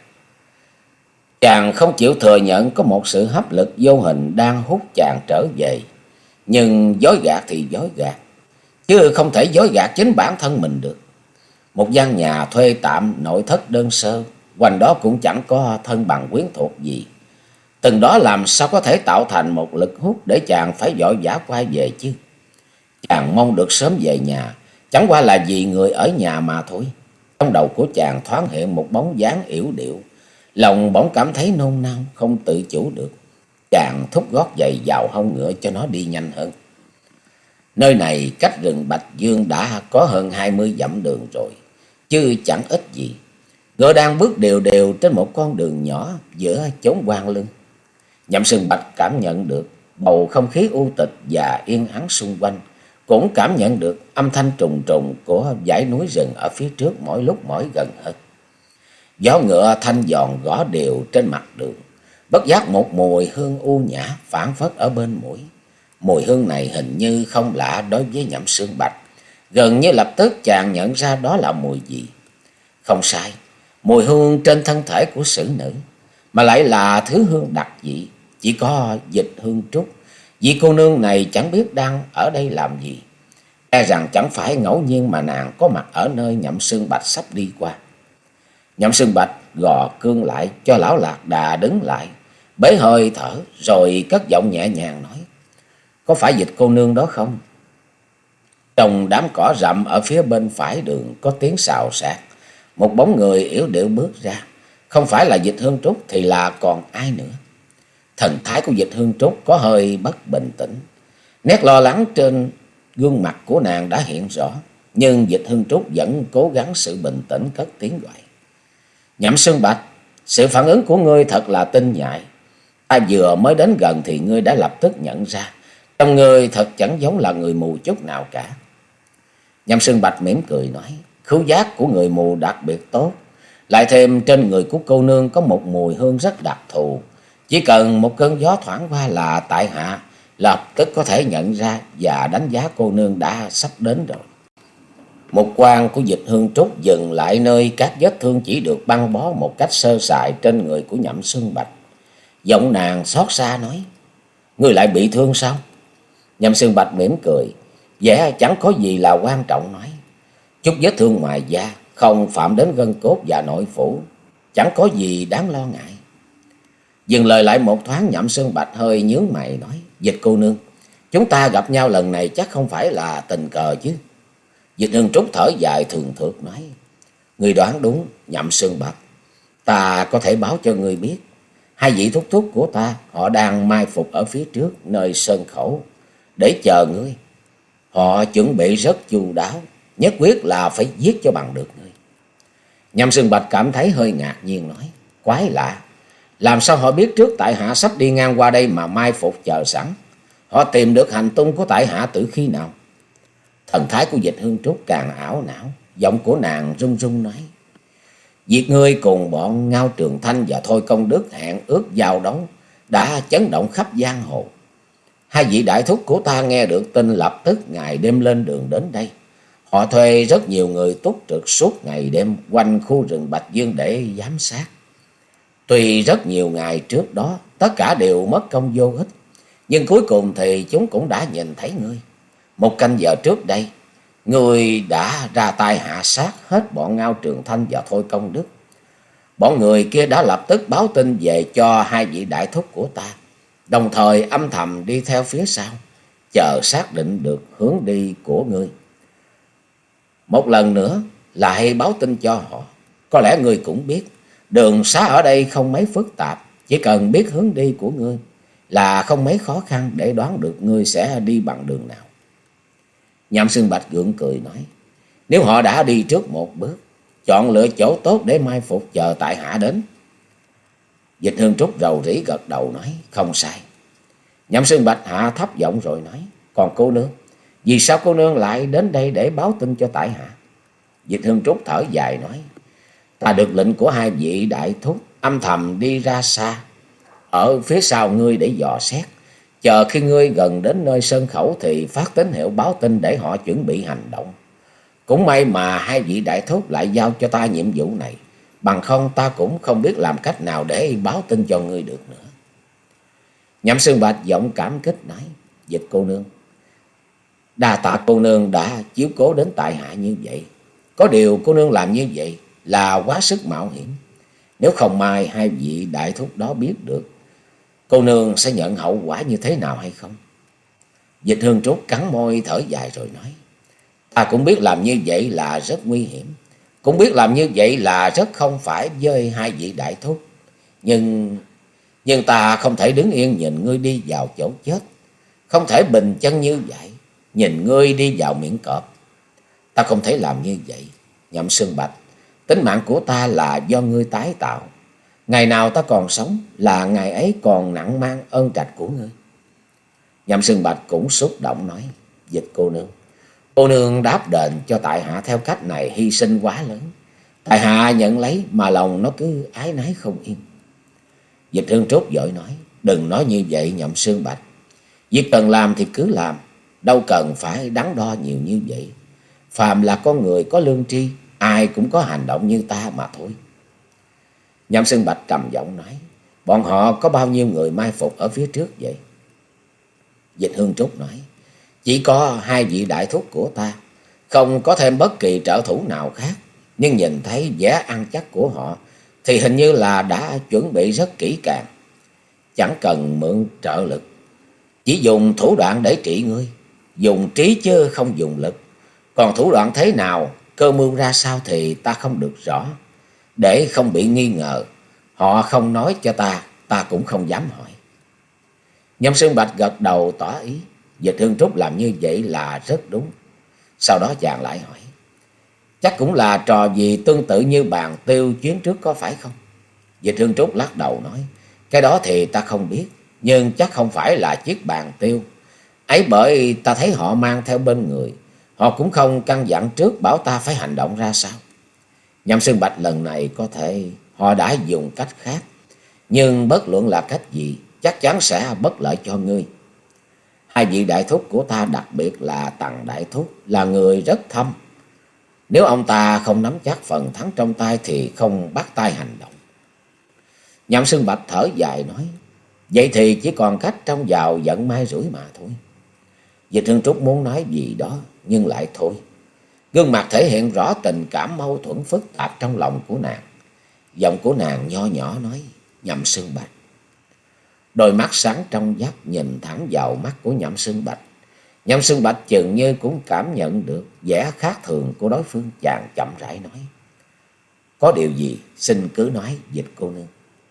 Chàng không chịu thừa nhận có một sự hấp lực vô hình đang hút chàng trở về. Nhưng dối gạt thì dối gạt, chứ không thể dối gạt chính bản thân mình được. Một gian nhà thuê tạm nội thất đơn sơ, quanh đó cũng chẳng có thân bằng quyến thuộc gì. Từng đó làm sao có thể tạo thành một lực hút để chàng phải vội vã quay về chứ. Chàng mong được sớm về nhà, chẳng qua là vì người ở nhà mà thôi. Trong đầu của chàng thoáng hiện một bóng dáng yểu điệu, lòng bỗng cảm thấy nôn nao không tự chủ được. Chàng thúc gót giày vào hông ngựa cho nó đi nhanh hơn. Nơi này cách rừng Bạch Dương đã có hơn hai mươi dặm đường rồi, chứ chẳng ít gì. Ngựa đang bước đều đều trên một con đường nhỏ giữa chốn hoang lưng. Nhậm Xương Bạch cảm nhận được bầu không khí u tịch và yên ắng xung quanh, cũng cảm nhận được âm thanh trùng trùng của dãy núi rừng ở phía trước mỗi lúc mỗi gần hơn. Gió ngựa thanh giòn gõ đều trên mặt đường, bất giác một mùi hương u nhã phảng phất ở bên mũi. Mùi hương này hình như không lạ đối với Nhậm Xương Bạch, gần như lập tức chàng nhận ra đó là mùi gì. Không sai, mùi hương trên thân thể của xử nữ, mà lại là thứ hương đặc dị, chỉ có Dịch Hương Trúc. Vị cô nương này chẳng biết đang ở đây làm gì, e rằng chẳng phải ngẫu nhiên mà nàng có mặt ở nơi Nhậm Xương Bạch sắp đi qua. Nhậm Xương Bạch gò cương lại cho lão lạc đà đứng lại, bế hơi thở rồi cất giọng nhẹ nhàng nói: "Có phải Dịch cô nương đó không?" Trong đám cỏ rậm ở phía bên phải đường có tiếng xào xạc, một bóng người yểu điệu bước ra. Không phải là Dịch Hương Trúc thì là còn ai nữa? Thần thái của Dịch Hương Trúc có hơi bất bình tĩnh, nét lo lắng trên gương mặt của nàng đã hiện rõ, nhưng Dịch Hương Trúc vẫn cố gắng sự bình tĩnh cất tiếng gọi: "Nhậm Xương Bạch, sự phản ứng của ngươi thật là tinh nhạy. Ta vừa mới đến gần thì ngươi đã lập tức nhận ra trong ngươi thật chẳng giống là người mù chút nào cả." Nhậm Xương Bạch mỉm cười nói: "Khứu giác của người mù đặc biệt tốt, lại thêm trên người của cô nương có một mùi hương rất đặc thù. Chỉ cần một cơn gió thoảng qua là tại hạ lập tức có thể nhận ra và đánh giá cô nương đã sắp đến rồi." Một quan của Dịch Hương Trúc dừng lại nơi các vết thương chỉ được băng bó một cách sơ sài trên người của Nhậm Xương Bạch. Giọng nàng xót xa nói: "Ngươi lại bị thương sao?" Nhậm Xương Bạch mỉm cười, vẻ chẳng có gì là quan trọng nói: "Chút vết thương ngoài da, không phạm đến gân cốt và nội phủ, chẳng có gì đáng lo ngại." Dừng lời lại một thoáng, Nhậm Xương Bạch hơi nhướng mày nói: "Dịch cô nương, chúng ta gặp nhau lần này chắc không phải là tình cờ chứ?" Dịch Hương Trúc thở dài thường thượt nói: "Người đoán đúng, Nhậm Xương Bạch. Ta có thể báo cho ngươi biết, hai vị thúc thúc của ta họ đang mai phục ở phía trước nơi sơn khẩu để chờ ngươi. Họ chuẩn bị rất chu đáo, nhất quyết là phải giết cho bằng được ngươi." Nhậm Xương Bạch cảm thấy hơi ngạc nhiên nói: "Quái lạ, làm sao họ biết trước tại hạ sắp đi ngang qua đây mà mai phục chờ sẵn? Họ tìm được hành tung của tại hạ từ khi nào?" Thần thái của Dịch Hương Trúc càng ảo não, giọng của nàng run run nói: "Việc ngươi cùng bọn Ngao Trường Thanh và Thôi Công Đức hẹn ước giao đấu đã chấn động khắp giang hồ. Hai vị đại thúc của ta nghe được tin lập tức ngày đêm lên đường đến đây. Họ thuê rất nhiều người túc trực suốt ngày đêm quanh khu rừng Bạch Dương để giám sát. Tuy rất nhiều ngày trước đó tất cả đều mất công vô ích, nhưng cuối cùng thì chúng cũng đã nhìn thấy ngươi. Một canh giờ trước đây, ngươi đã ra tay hạ sát hết bọn Ngao Trường Thanh và Thôi Công Đức. Bọn người kia đã lập tức báo tin về cho hai vị đại thúc của ta, đồng thời âm thầm đi theo phía sau, chờ xác định được hướng đi của ngươi. Một lần nữa lại báo tin cho họ. Có lẽ ngươi cũng biết, đường xá ở đây không mấy phức tạp, chỉ cần biết hướng đi của ngươi là không mấy khó khăn để đoán được ngươi sẽ đi bằng đường nào." Nhậm Xương Bạch gượng cười nói: "Nếu họ đã đi trước một bước, chọn lựa chỗ tốt để mai phục chờ tại hạ đến." Dịch Hương Trúc rầu rĩ gật đầu nói: "Không sai." Nhậm Xương Bạch hạ thấp giọng rồi nói: "Còn cô nương, vì sao cô nương lại đến đây để báo tin cho tại hạ?" Dịch Hương Trúc thở dài nói: "Ta được lệnh của hai vị đại thúc âm thầm đi ra xa ở phía sau ngươi để dò xét, chờ khi ngươi gần đến nơi sơn khẩu thì phát tín hiệu báo tin để họ chuẩn bị hành động. Cũng may mà hai vị đại thúc lại giao cho ta nhiệm vụ này, bằng không ta cũng không biết làm cách nào để báo tin cho ngươi được nữa." Nhậm Xương Bạch giọng cảm kích nói: "Dịch cô nương, đa tạ cô nương đã chiếu cố đến tại hạ như vậy. Có điều cô nương làm như vậy là quá sức mạo hiểm. Nếu không may hai vị đại thúc đó biết được, cô nương sẽ nhận hậu quả như thế nào hay không?" Dịch Hương Trúc cắn môi thở dài rồi nói: "Ta cũng biết làm như vậy là rất nguy hiểm, cũng biết làm như vậy là rất không phải với hai vị đại thúc. Nhưng nhưng ta không thể đứng yên nhìn ngươi đi vào chỗ chết, không thể bình chân như vậy nhìn ngươi đi vào miệng cọp. Ta không thể làm như vậy, Nhậm Xương Bạch. Tính mạng của ta là do ngươi tái tạo. Ngày nào ta còn sống là ngày ấy còn nặng mang ơn trạch của ngươi." Nhậm Xương Bạch cũng xúc động nói: Dịch cô nương, cô nương đáp đền cho tại hạ theo cách này hy sinh quá lớn. Tại hạ nhận lấy mà lòng nó cứ ái nái không yên. Dịch Hương Trúc vội nói, đừng nói như vậy Nhậm Sương Bạch. Việc cần làm thì cứ làm, đâu cần phải đắn đo nhiều như vậy. Phàm là con người có lương tri, ai cũng có hành động như ta mà thôi. Nhậm Sương Bạch trầm giọng nói, bọn họ có bao nhiêu người mai phục ở phía trước vậy? Dịch Hương Trúc nói, chỉ có hai vị đại thúc của ta, không có thêm bất kỳ trợ thủ nào khác. Nhưng nhìn thấy vẻ ăn chắc của họ thì hình như là đã chuẩn bị rất kỹ càng, chẳng cần mượn trợ lực, chỉ dùng thủ đoạn để trị ngươi, dùng trí chứ không dùng lực. Còn thủ đoạn thế nào, cơ mưu ra sao thì ta không được rõ. Để không bị nghi ngờ, họ không nói cho ta, ta cũng không dám hỏi. Nhâm Sương Bạch gật đầu tỏ ý. Dịch Hương Trúc làm như vậy là rất đúng. Sau đó chàng lại hỏi, chắc cũng là trò gì tương tự như bàn tiêu chuyến trước có phải không? Dịch Hương Trúc lắc đầu nói, cái đó thì ta không biết, nhưng chắc không phải là chiếc bàn tiêu ấy, bởi ta thấy họ mang theo bên người. Họ cũng không căn dặn trước bảo ta phải hành động ra sao. Nhâm Sương Bạch lần này có thể họ đã dùng cách khác, nhưng bất luận là cách gì chắc chắn sẽ bất lợi cho ngươi. Hai vị đại thúc của ta, đặc biệt là Tằng đại thúc, là người rất thâm. Nếu ông ta không nắm chắc phần thắng trong tay thì không bắt tay hành động. Nhậm Sương Bạch thở dài nói, vậy thì chỉ còn cách trông vào vận may rủi mà thôi. Dịch Hương Trúc muốn nói gì đó nhưng lại thôi. Gương mặt thể hiện rõ tình cảm mâu thuẫn phức tạp trong lòng của nàng. Giọng của nàng nho nhỏ nói, Nhậm Sương Bạch. Đôi mắt sáng trong vắt nhìn thẳng vào mắt của Nhậm Sương Bạch. Nhậm Sương Bạch chừng như cũng cảm nhận được vẻ khác thường của đối phương. Chàng chậm rãi nói, có điều gì xin cứ nói Dịch cô nương.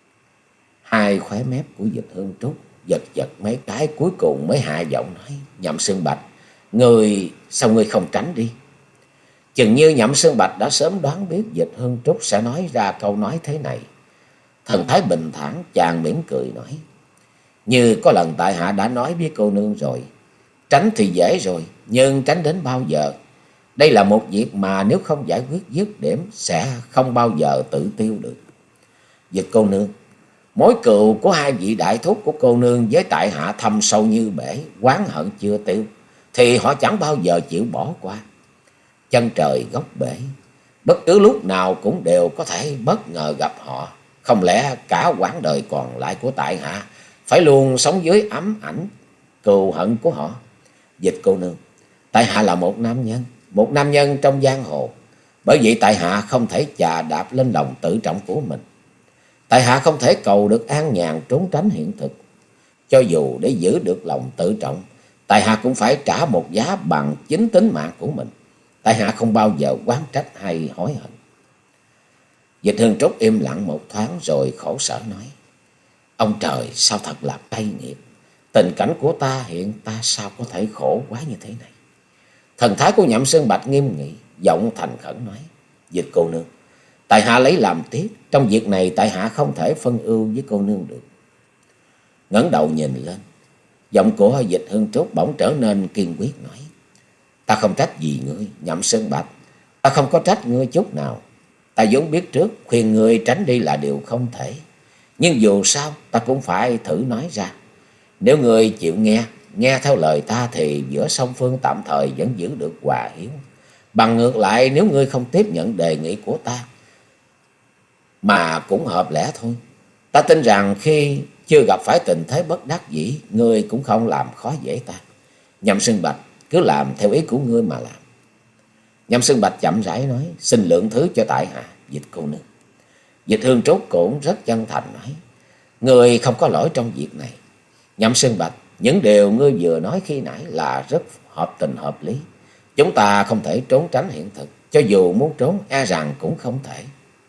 Hai khóe mép của Dịch Hương Trúc giật giật mấy cái, cuối cùng mới hạ giọng nói, Nhậm Sương Bạch, người sao ngươi không tránh đi? Chừng như Nhậm Sương Bạch đã sớm đoán biết Dịch Hương Trúc sẽ nói ra câu nói thế này. Thần thái bình thản, chàng mỉm cười nói, như có lần tại hạ đã nói với cô nương rồi, tránh thì dễ rồi, nhưng tránh đến bao giờ? Đây là một việc mà nếu không giải quyết dứt điểm sẽ không bao giờ tự tiêu được. Dịch cô nương, mối cừu của hai vị đại thúc của cô nương với tại hạ thâm sâu như bể, oán hận chưa tiêu, thì họ chẳng bao giờ chịu bỏ qua. Chân trời góc bể, bất cứ lúc nào cũng đều có thể bất ngờ gặp họ. Không lẽ cả quãng đời còn lại của tại hạ phải luôn sống dưới ám ảnh cừu hận của họ? Dịch cô nương, tại hạ là một nam nhân, một nam nhân trong giang hồ. Bởi vậy tại hạ không thể chà đạp lên lòng tự trọng của mình. Tại hạ không thể cầu được an nhàn trốn tránh hiện thực. Cho dù để giữ được lòng tự trọng, tại hạ cũng phải trả một giá bằng chính tính mạng của mình. Tại hạ không bao giờ oán trách hay hối hận. Dịch Hương Trúc im lặng một thoáng rồi khổ sở nói, ông trời sao thật là cay nghiệt. Tình cảnh của ta hiện ta sao có thể khổ quá như thế này? Thần thái của Nhậm Sương Bạch nghiêm nghị, giọng thành khẩn nói, Dịch cô nương, tại hạ lấy làm tiếc. Trong việc này tại hạ không thể phân ưu với cô nương được. Ngẩng đầu nhìn lên, giọng của Dịch Hương Trúc bỗng trở nên kiên quyết nói, ta không trách gì ngươi Nhậm Sương Bạch, ta không có trách ngươi chút nào. Ta vốn biết trước khuyên ngươi tránh đi là điều không thể, nhưng dù sao ta cũng phải thử nói ra. Nếu ngươi chịu nghe, nghe theo lời ta thì giữa song phương tạm thời vẫn giữ được hòa hiếu. Bằng ngược lại, nếu ngươi không tiếp nhận đề nghị của ta, mà cũng hợp lẽ thôi, ta tin rằng khi chưa gặp phải tình thế bất đắc dĩ, ngươi cũng không làm khó dễ ta. Nhậm Sương Bạch, cứ làm theo ý của ngươi mà làm. Nhậm Sương Bạch chậm rãi nói, xin lượng thứ cho tại hạ, Dịch cô nương. Dịch Hương Trúc cũng rất chân thành nói, ngươi không có lỗi trong việc này. Nhậm Sương Bạch, những điều ngươi vừa nói khi nãy là rất hợp tình hợp lý. Chúng ta không thể trốn tránh hiện thực, cho dù muốn trốn e rằng cũng không thể.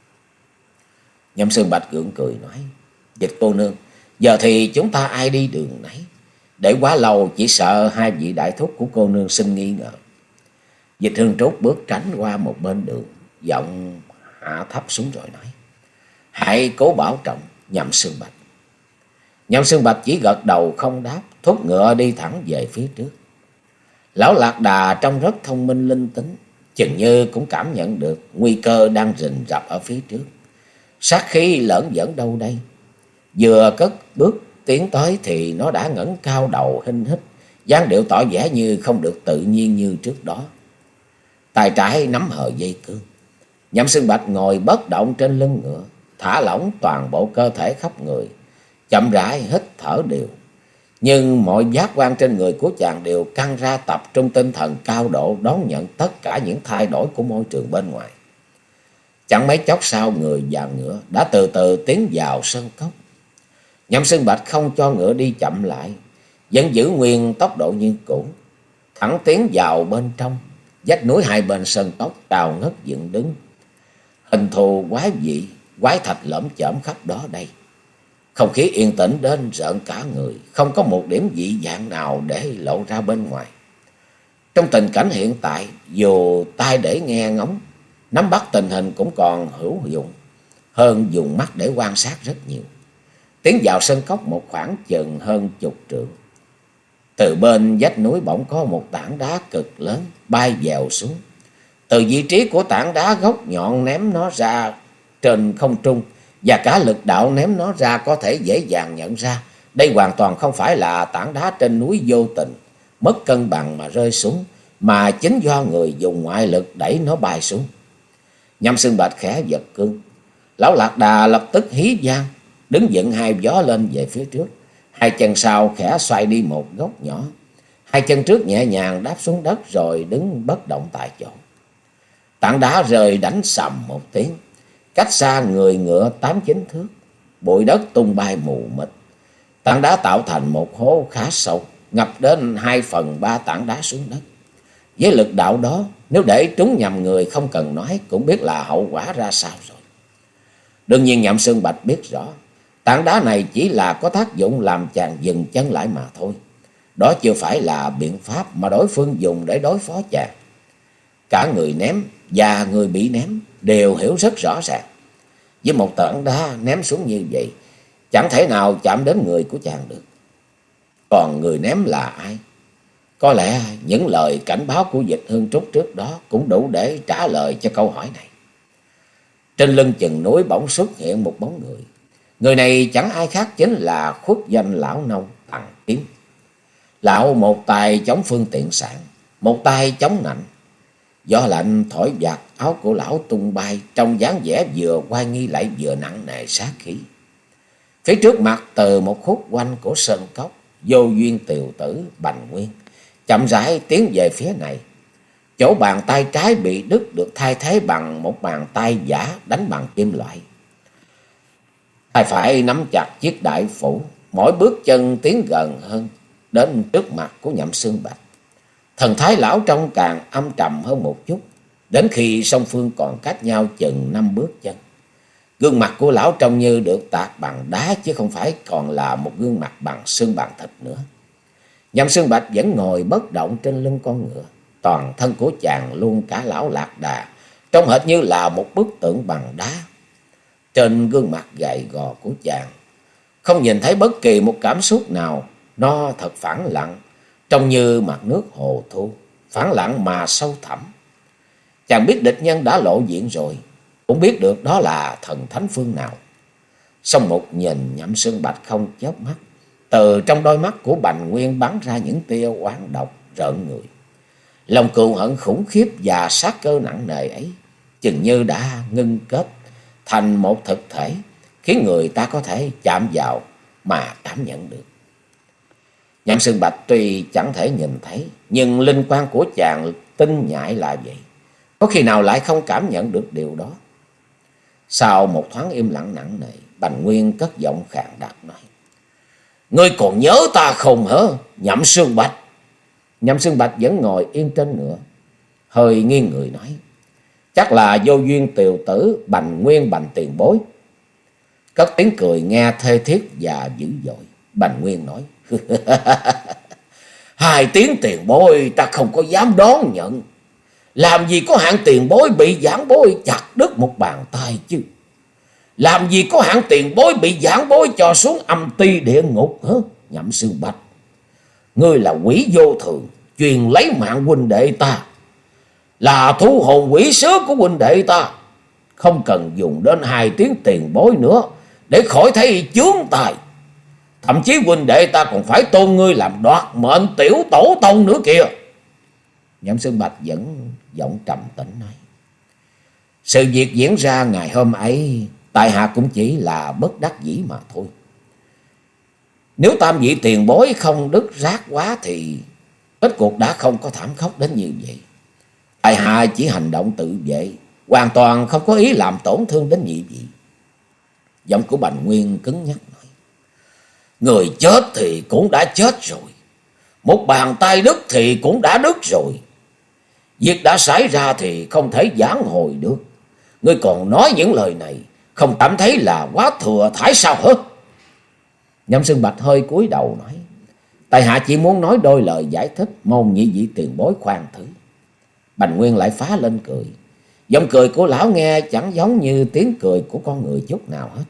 Nhậm Sương Bạch gượng cười nói, Dịch cô nương, giờ thì chúng ta ai đi đường nấy. Để quá lâu chỉ sợ hai vị đại thúc của cô nương sinh nghi ngờ. Dịch Hương Trúc bước tránh qua một bên đường, giọng hạ thấp xuống rồi nói, hãy cố bảo trọng Nhậm Sương Bạch. Nhậm Sương Bạch chỉ gật đầu không đáp, thúc ngựa đi thẳng về phía trước. Lão Lạc Đà trông rất thông minh linh tính, chừng như cũng cảm nhận được nguy cơ đang rình rập ở phía trước. Sát khí lởn vởn đâu đây? Vừa cất bước tiến tới thì nó đã ngẩng cao đầu hinh hít, dáng điệu tỏ vẻ như không được tự nhiên như trước đó. Tay trái nắm hờ dây cương. Nhậm Xương Bạch ngồi bất động trên lưng ngựa, thả lỏng toàn bộ cơ thể khắp người, chậm rãi hít thở đều. Nhưng mọi giác quan trên người của chàng đều căng ra, tập trung tinh thần cao độ đón nhận tất cả những thay đổi của môi trường bên ngoài. Chẳng mấy chốc sau, người và ngựa đã từ từ tiến vào sơn cốc. Nhậm Xương Bạch không cho ngựa đi chậm lại, vẫn giữ nguyên tốc độ như cũ, thẳng tiến vào bên trong. Vách núi hai bên sơn cốc cao ngất dựng đứng, hình thù quái dị, quái thạch lởm chởm khắp đó đây. Không khí yên tĩnh đến rợn cả người, không có một điểm dị dạng nào để lộ ra bên ngoài. Trong tình cảnh hiện tại, dù tai để nghe ngóng, nắm bắt tình hình cũng còn hữu dụng hơn dùng mắt để quan sát rất nhiều. Tiến vào sân cốc một khoảng chừng hơn chục trượng, từ bên vách núi bỗng có một tảng đá cực lớn bay dèo xuống. Từ vị trí của tảng đá, gốc nhọn ném nó ra trên không trung, và cả lực đạo ném nó ra có thể dễ dàng nhận ra đây hoàn toàn không phải là tảng đá trên núi vô tình mất cân bằng mà rơi xuống, mà chính do người dùng ngoại lực đẩy nó bay xuống. Nhậm Xương Bạch khẽ giật cương. Lão Lạc Đà lập tức hí vang, đứng dựng hai vó lên về phía trước, hai chân sau khẽ xoay đi một góc nhỏ, hai chân trước nhẹ nhàng đáp xuống đất rồi đứng bất động tại chỗ. Tảng đá rơi đánh sầm một tiếng, cách xa người ngựa tám chín thước, bụi đất tung bay mù mịt. Tảng đá tạo thành một hố khá sâu, ngập đến hai phần ba tảng đá xuống đất. Với lực đạo đó, nếu để trúng nhầm người không cần nói cũng biết là hậu quả ra sao rồi. Đương nhiên Nhậm Xương Bạch biết rõ, tảng đá này chỉ là có tác dụng làm chàng dừng chân lại mà thôi. Đó chưa phải là biện pháp mà đối phương dùng để đối phó chàng. Cả người ném và người bị ném đều hiểu rất rõ ràng. Với một tảng đá ném xuống như vậy, chẳng thể nào chạm đến người của chàng được. Còn người ném là ai? Có lẽ những lời cảnh báo của Dịch Hương Trúc trước đó cũng đủ để trả lời cho câu hỏi này. Trên lưng chừng núi bỗng xuất hiện một bóng người. Người này chẳng ai khác chính là khuất danh lão nông Tằng Kiếm. Lão một tay chống phương tiện sản, một tay chống nạnh. Gió lạnh thổi vạt áo của lão tung bay, trong dáng vẻ vừa oai nghi lại vừa nặng nề sát khí. Phía trước mặt, từ một khúc quanh của sơn cốc, Vô Duyên Tiều Tử Bành Nguyên chậm rãi tiến về phía này. Chỗ bàn tay trái bị đứt được thay thế bằng một bàn tay giả đánh bằng kim loại. Tay phải nắm chặt chiếc đại phủ, mỗi bước chân tiến gần hơn đến trước mặt của Nhậm Xương Bạch. Thần thái lão trông càng âm trầm hơn một chút, đến khi song phương còn cách nhau chừng năm bước chân. Gương mặt của lão trông như được tạc bằng đá, chứ không phải còn là một gương mặt bằng xương bằng thịt nữa. Nhậm Xương Bạch vẫn ngồi bất động trên lưng con ngựa. Toàn thân của chàng luôn cả lão Lạc Đà trông hệt như là một bức tượng bằng đá. Trên gương mặt gầy gò của chàng không nhìn thấy bất kỳ một cảm xúc nào. Nó thật phẳng lặng, trông như mặt nước hồ thu, phẳng lặng mà sâu thẳm. Chàng biết địch nhân đã lộ diện rồi, cũng biết được đó là thần thánh phương nào. Song một nhìn, Nhậm Xương Bạch không chớp mắt. Từ trong đôi mắt của Bành Nguyên bắn ra những tia oán độc rợn người. Lòng cừu hận khủng khiếp và sát cơ nặng nề ấy chừng như đã ngưng kết thành một thực thể, khiến người ta có thể chạm vào mà cảm nhận được. Nhậm Xương Bạch tuy chẳng thể nhìn thấy, nhưng linh quan của chàng tinh nhạy là vậy. Có khi nào lại không cảm nhận được điều đó? Sau một thoáng im lặng nặng nề, Bành Nguyên cất giọng khàn đặc nói: "Ngươi còn nhớ ta không hả, Nhậm Xương Bạch?" Nhậm Xương Bạch vẫn ngồi yên trên ngựa, hơi nghiêng người nói: "Chắc là Vô Duyên Tiều Tử Bành Nguyên Bành tiền bối." Cất tiếng cười nghe thê thiết và dữ dội. Bành Nguyên nói: "Hai tiếng tiền bối ta không có dám đón nhận. Làm gì có hạng tiền bối bị giảng bối chặt đứt một bàn tay chứ? Làm gì có hạng tiền bối bị giảng bối cho xuống âm ti địa ngục hả, Nhậm Xương Bạch? Ngươi là quỷ vô thường, truyền lấy mạng huynh đệ ta, là thu hồn quỷ sứ của huynh đệ ta. Không cần dùng đến hai tiếng tiền bối nữa để khỏi thấy chướng tài. Thậm chí huynh đệ ta còn phải tôn ngươi làm đoạt mệnh tiểu tổ tông nữa kìa. Nhậm Xương Bạch vẫn giọng trầm tĩnh nói: sự việc diễn ra ngày hôm ấy, tại hạ cũng chỉ là bất đắc dĩ mà thôi. Nếu tam vị tiền bối không đứt rác quá thì kết cuộc đã không có thảm khốc đến như vậy. Tại hạ chỉ hành động tự vệ, hoàn toàn không có ý làm tổn thương đến nhị vị. Giọng của Bành Nguyên cứng nhắc nói: người chết thì cũng đã chết rồi, một bàn tay đứt thì cũng đã đứt rồi. Việc đã xảy ra thì không thể vãn hồi được. Ngươi còn nói những lời này, không cảm thấy là quá thừa thải sao hết? Nhậm Xương Bạch hơi cúi đầu nói: tại hạ chỉ muốn nói đôi lời giải thích, mong nhị vị tiền bối khoan thứ. Bành Nguyên lại phá lên cười. Giọng cười của lão nghe chẳng giống như tiếng cười của con người chút nào hết.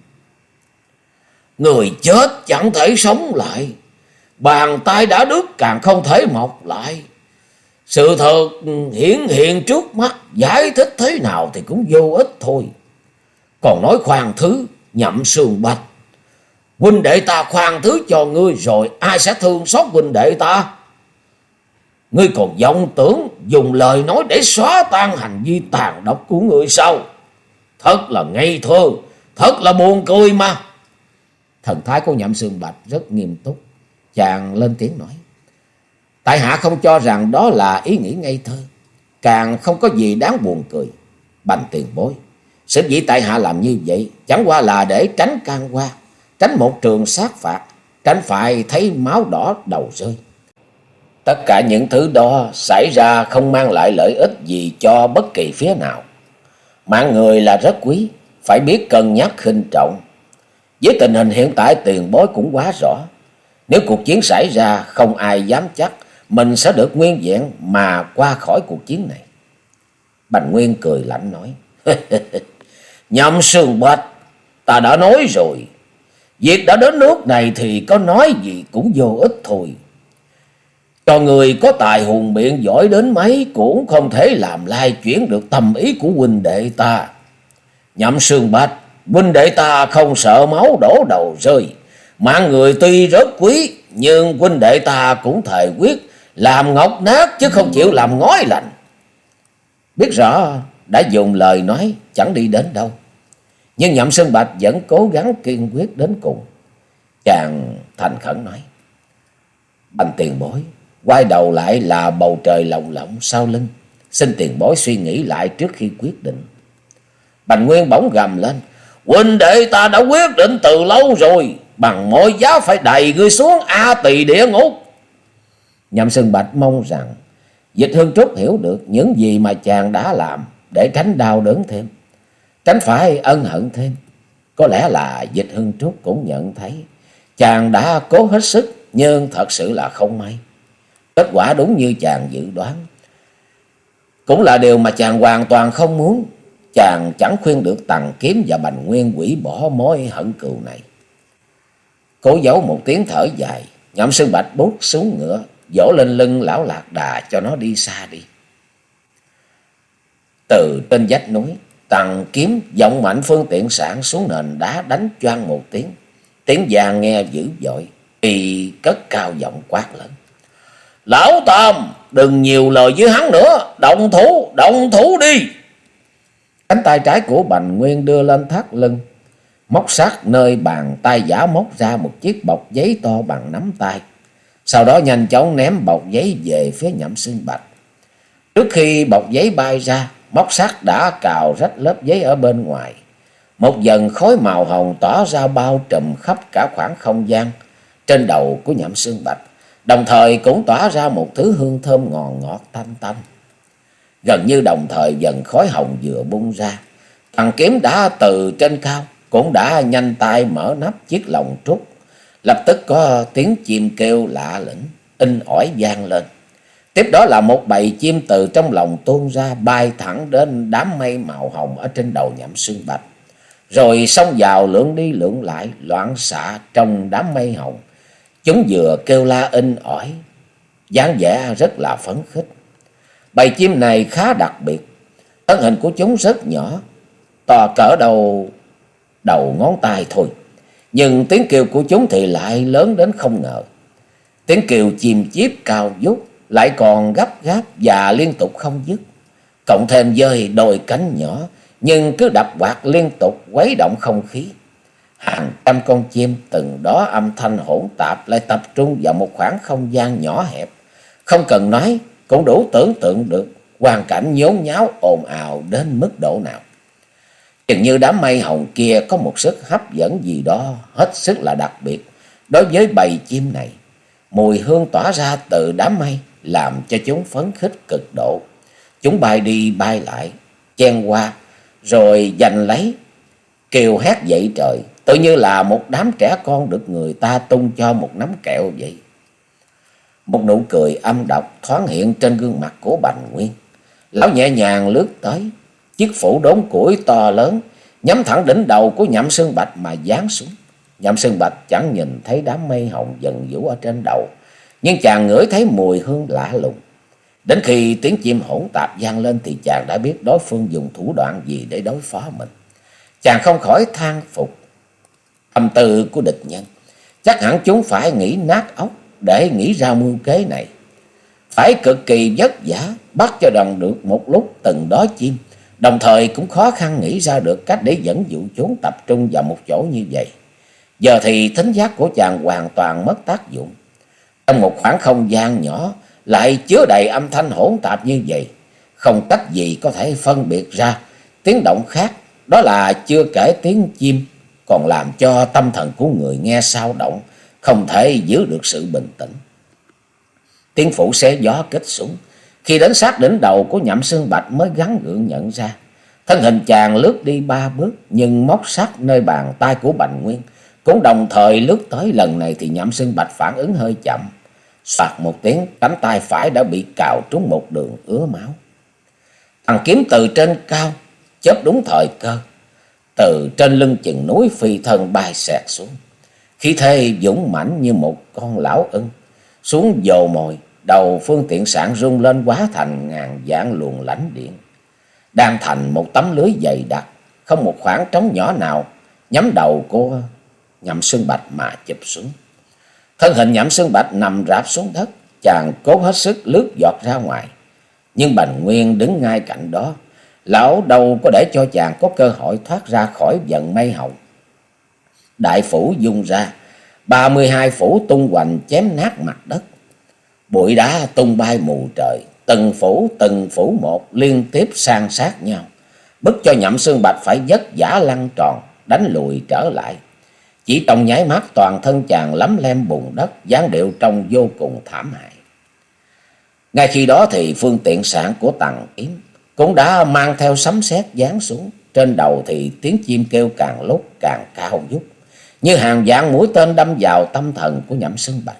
Người chết chẳng thể sống lại, bàn tay đã đứt càng không thể mọc lại. Sự thật hiển hiện trước mắt, giải thích thế nào thì cũng vô ích thôi. Còn nói khoan thứ, Nhậm Xương Bạch, huynh đệ ta khoan thứ cho ngươi rồi ai sẽ thương xót huynh đệ ta? Ngươi còn vọng tưởng dùng lời nói để xóa tan hành vi tàn độc của ngươi sao? Thật là ngây thơ, thật là buồn cười mà. Thần thái của Nhậm Xương Bạch rất nghiêm túc. Chàng lên tiếng nói: tại hạ không cho rằng đó là ý nghĩ ngây thơ, càng không có gì đáng buồn cười. Bành tiền bối, sở dĩ tại hạ làm như vậy chẳng qua là để tránh can qua, tránh một trường sát phạt, tránh phải thấy máu đỏ đầu rơi. Tất cả những thứ đó xảy ra không mang lại lợi ích gì cho bất kỳ phía nào. Mạng người là rất quý, phải biết cân nhắc khinh trọng. Với tình hình hiện tại tiền bối cũng quá rõ, nếu cuộc chiến xảy ra không ai dám chắc mình sẽ được nguyên vẹn mà qua khỏi cuộc chiến này. Bành Nguyên cười lạnh nói: Nhậm Xương Bạch, ta đã nói rồi, việc đã đến nước này thì có nói gì cũng vô ích thôi. Cho người có tài hùng biện giỏi đến mấy cũng không thể làm lai chuyển được tâm ý của huynh đệ ta. Nhậm Xương Bạch, huynh đệ ta không sợ máu đổ đầu rơi. Mạng người tuy rất quý, nhưng huynh đệ ta cũng thề quyết làm ngọc nát chứ không chịu làm ngói lành. Biết rõ đã dùng lời nói chẳng đi đến đâu, nhưng Nhậm Xương Bạch vẫn cố gắng kiên quyết đến cùng. Chàng thành khẩn nói: Bành tiền bối, quay đầu lại là bầu trời lồng lộng sau lưng, xin tiền bối suy nghĩ lại trước khi quyết định. Bành Nguyên bỗng gầm lên: huynh đệ ta đã quyết định từ lâu rồi, bằng mọi giá phải đày ngươi xuống A Tỳ địa ngục. Nhậm Xương Bạch mong rằng Dịch Hương Trúc hiểu được những gì mà chàng đã làm, để tránh đau đớn thêm, tránh phải ân hận thêm. Có lẽ là Dịch Hương Trúc cũng nhận thấy chàng đã cố hết sức, nhưng thật sự là không may. Kết quả đúng như chàng dự đoán, cũng là điều mà chàng hoàn toàn không muốn. Chàng chẳng khuyên được Tằng Kiếm và Bành Nguyên hủy bỏ mối hận cừu này. Cố giấu một tiếng thở dài, Nhậm Xương Bạch bút xuống ngựa, vỗ lên lưng lão Lạc Đà cho nó đi xa đi. Từ trên vách núi, Tằng Kiếm giọng mạnh phương tiện sản xuống nền đá đánh choang một tiếng. Tiếng vang nghe dữ dội, y cất cao giọng quát lớn: Lão Tam, đừng nhiều lời với hắn nữa, động thủ, động thủ đi. Cánh tay trái của Bành Nguyên đưa lên thắt lưng, móc sát nơi bàn tay giả móc ra một chiếc bọc giấy to bằng nắm tay. Sau đó nhanh chóng ném bọc giấy về phía Nhậm Xương Bạch. Trước khi bọc giấy bay ra, móc sắt đã cào rách lớp giấy ở bên ngoài. Một dần khói màu hồng tỏa ra bao trùm khắp cả khoảng không gian trên đầu của Nhậm Xương Bạch, đồng thời cũng tỏa ra một thứ hương thơm ngọt ngọt tanh tanh. Gần như đồng thời dần khói hồng vừa bung ra, Thằng Kiếm đã từ trên cao cũng đã nhanh tay mở nắp chiếc lồng trúc. Lập tức có tiếng chim kêu lạ lĩnh, in ỏi vang lên. Tiếp đó là một bầy chim từ trong lồng tuôn ra, bay thẳng đến đám mây màu hồng ở trên đầu Nhậm Xương Bạch, rồi xông vào lượn đi lượn lại, loạn xạ trong đám mây hồng. Chúng vừa kêu la in ỏi, dáng vẻ rất là phấn khích. Bầy chim này khá đặc biệt, thân hình của chúng rất nhỏ, to cỡ đầu đầu ngón tay thôi, nhưng tiếng kêu của chúng thì lại lớn đến không ngờ. Tiếng kêu chim chíp cao vút, lại còn gấp gáp và liên tục không dứt, cộng thêm với đôi cánh nhỏ nhưng cứ đập quạt liên tục quấy động không khí. Hàng trăm con chim từng đó âm thanh hỗn tạp lại tập trung vào một khoảng không gian nhỏ hẹp, không cần nói cũng đủ tưởng tượng được hoàn cảnh nhốn nháo ồn ào đến mức độ nào. Chừng như đám mây hồng kia có một sức hấp dẫn gì đó hết sức là đặc biệt đối với bầy chim này. Mùi hương tỏa ra từ đám mây làm cho chúng phấn khích cực độ. Chúng bay đi bay lại, chen qua rồi giành lấy, kêu hét dậy trời, tự như là một đám trẻ con được người ta tung cho một nắm kẹo vậy. Một nụ cười âm độc thoáng hiện trên gương mặt của Bành Nguyên. Lão nhẹ nhàng lướt tới, chiếc phủ đốn củi to lớn nhắm thẳng đỉnh đầu của Nhậm Xương Bạch mà giáng xuống. Nhậm Xương Bạch chẳng nhìn thấy đám mây hồng dần vũ ở trên đầu, nhưng chàng ngửi thấy mùi hương lạ lùng. Đến khi tiếng chim hỗn tạp vang lên thì chàng đã biết đối phương dùng thủ đoạn gì để đối phó mình. Chàng không khỏi than phục tâm tư của địch nhân. Chắc hẳn chúng phải nghĩ nát óc để nghĩ ra mưu kế này. Phải cực kỳ vất vả bắt cho đòn được một lúc từng đó chim, đồng thời cũng khó khăn nghĩ ra được cách để dẫn dụ chúng tập trung vào một chỗ như vậy. Giờ thì thính giác của chàng hoàn toàn mất tác dụng. Trong một khoảng không gian nhỏ lại chứa đầy âm thanh hỗn tạp như vậy, không cách gì có thể phân biệt ra tiếng động khác. Đó là chưa kể tiếng chim còn làm cho tâm thần của người nghe xao động, không thể giữ được sự bình tĩnh. Tiếng phủ xé gió kích xuống. Khi đến sát đỉnh đầu của Nhậm Xương Bạch mới gắng gượng nhận ra. Thân hình chàng lướt đi ba bước, nhưng móc sát nơi bàn tay của Bành Nguyên cũng đồng thời lướt tới. Lần này thì Nhậm Xương Bạch phản ứng hơi chậm. Soạt một tiếng, cánh tay phải đã bị cào trúng một đường ứa máu. Thằng kiếm từ trên cao chớp đúng thời cơ, từ trên lưng chừng núi phi thân bay xẹt xuống. Khí thế dũng mãnh như một con lão ưng xuống dồ mồi. Đầu Phương Tiện Sảng rung lên hóa thành ngàn vạn luồng lãnh điện, đang thành một tấm lưới dày đặc, không một khoảng trống nhỏ nào, nhắm đầu của Nhậm Xương Bạch mà chụp xuống. Thân hình Nhậm Xương Bạch nằm rạp xuống đất, chàng cố hết sức lướt giọt ra ngoài, nhưng Bành Nguyên đứng ngay cạnh đó. Lão đâu có để cho chàng có cơ hội thoát ra khỏi vận mây hồng. Đại phủ dung ra, ba mươi hai phủ tung hoành chém nát mặt đất. Bụi đá tung bay mù trời, từng phủ từng phủ một liên tiếp san sát nhau, bức cho Nhậm Xương Bạch phải vất vả lăn tròn đánh lùi trở lại. Chỉ trong nháy mắt, toàn thân chàng lấm lem bùn đất, dáng điệu trông vô cùng thảm hại. Ngay khi đó thì phương tiện sạn của Tằng Kiếm cũng đã mang theo sấm sét giáng xuống. Trên đầu thì tiếng chim kêu càng lúc càng cao vút, như hàng vạn mũi tên đâm vào tâm thần của Nhậm Xương Bạch.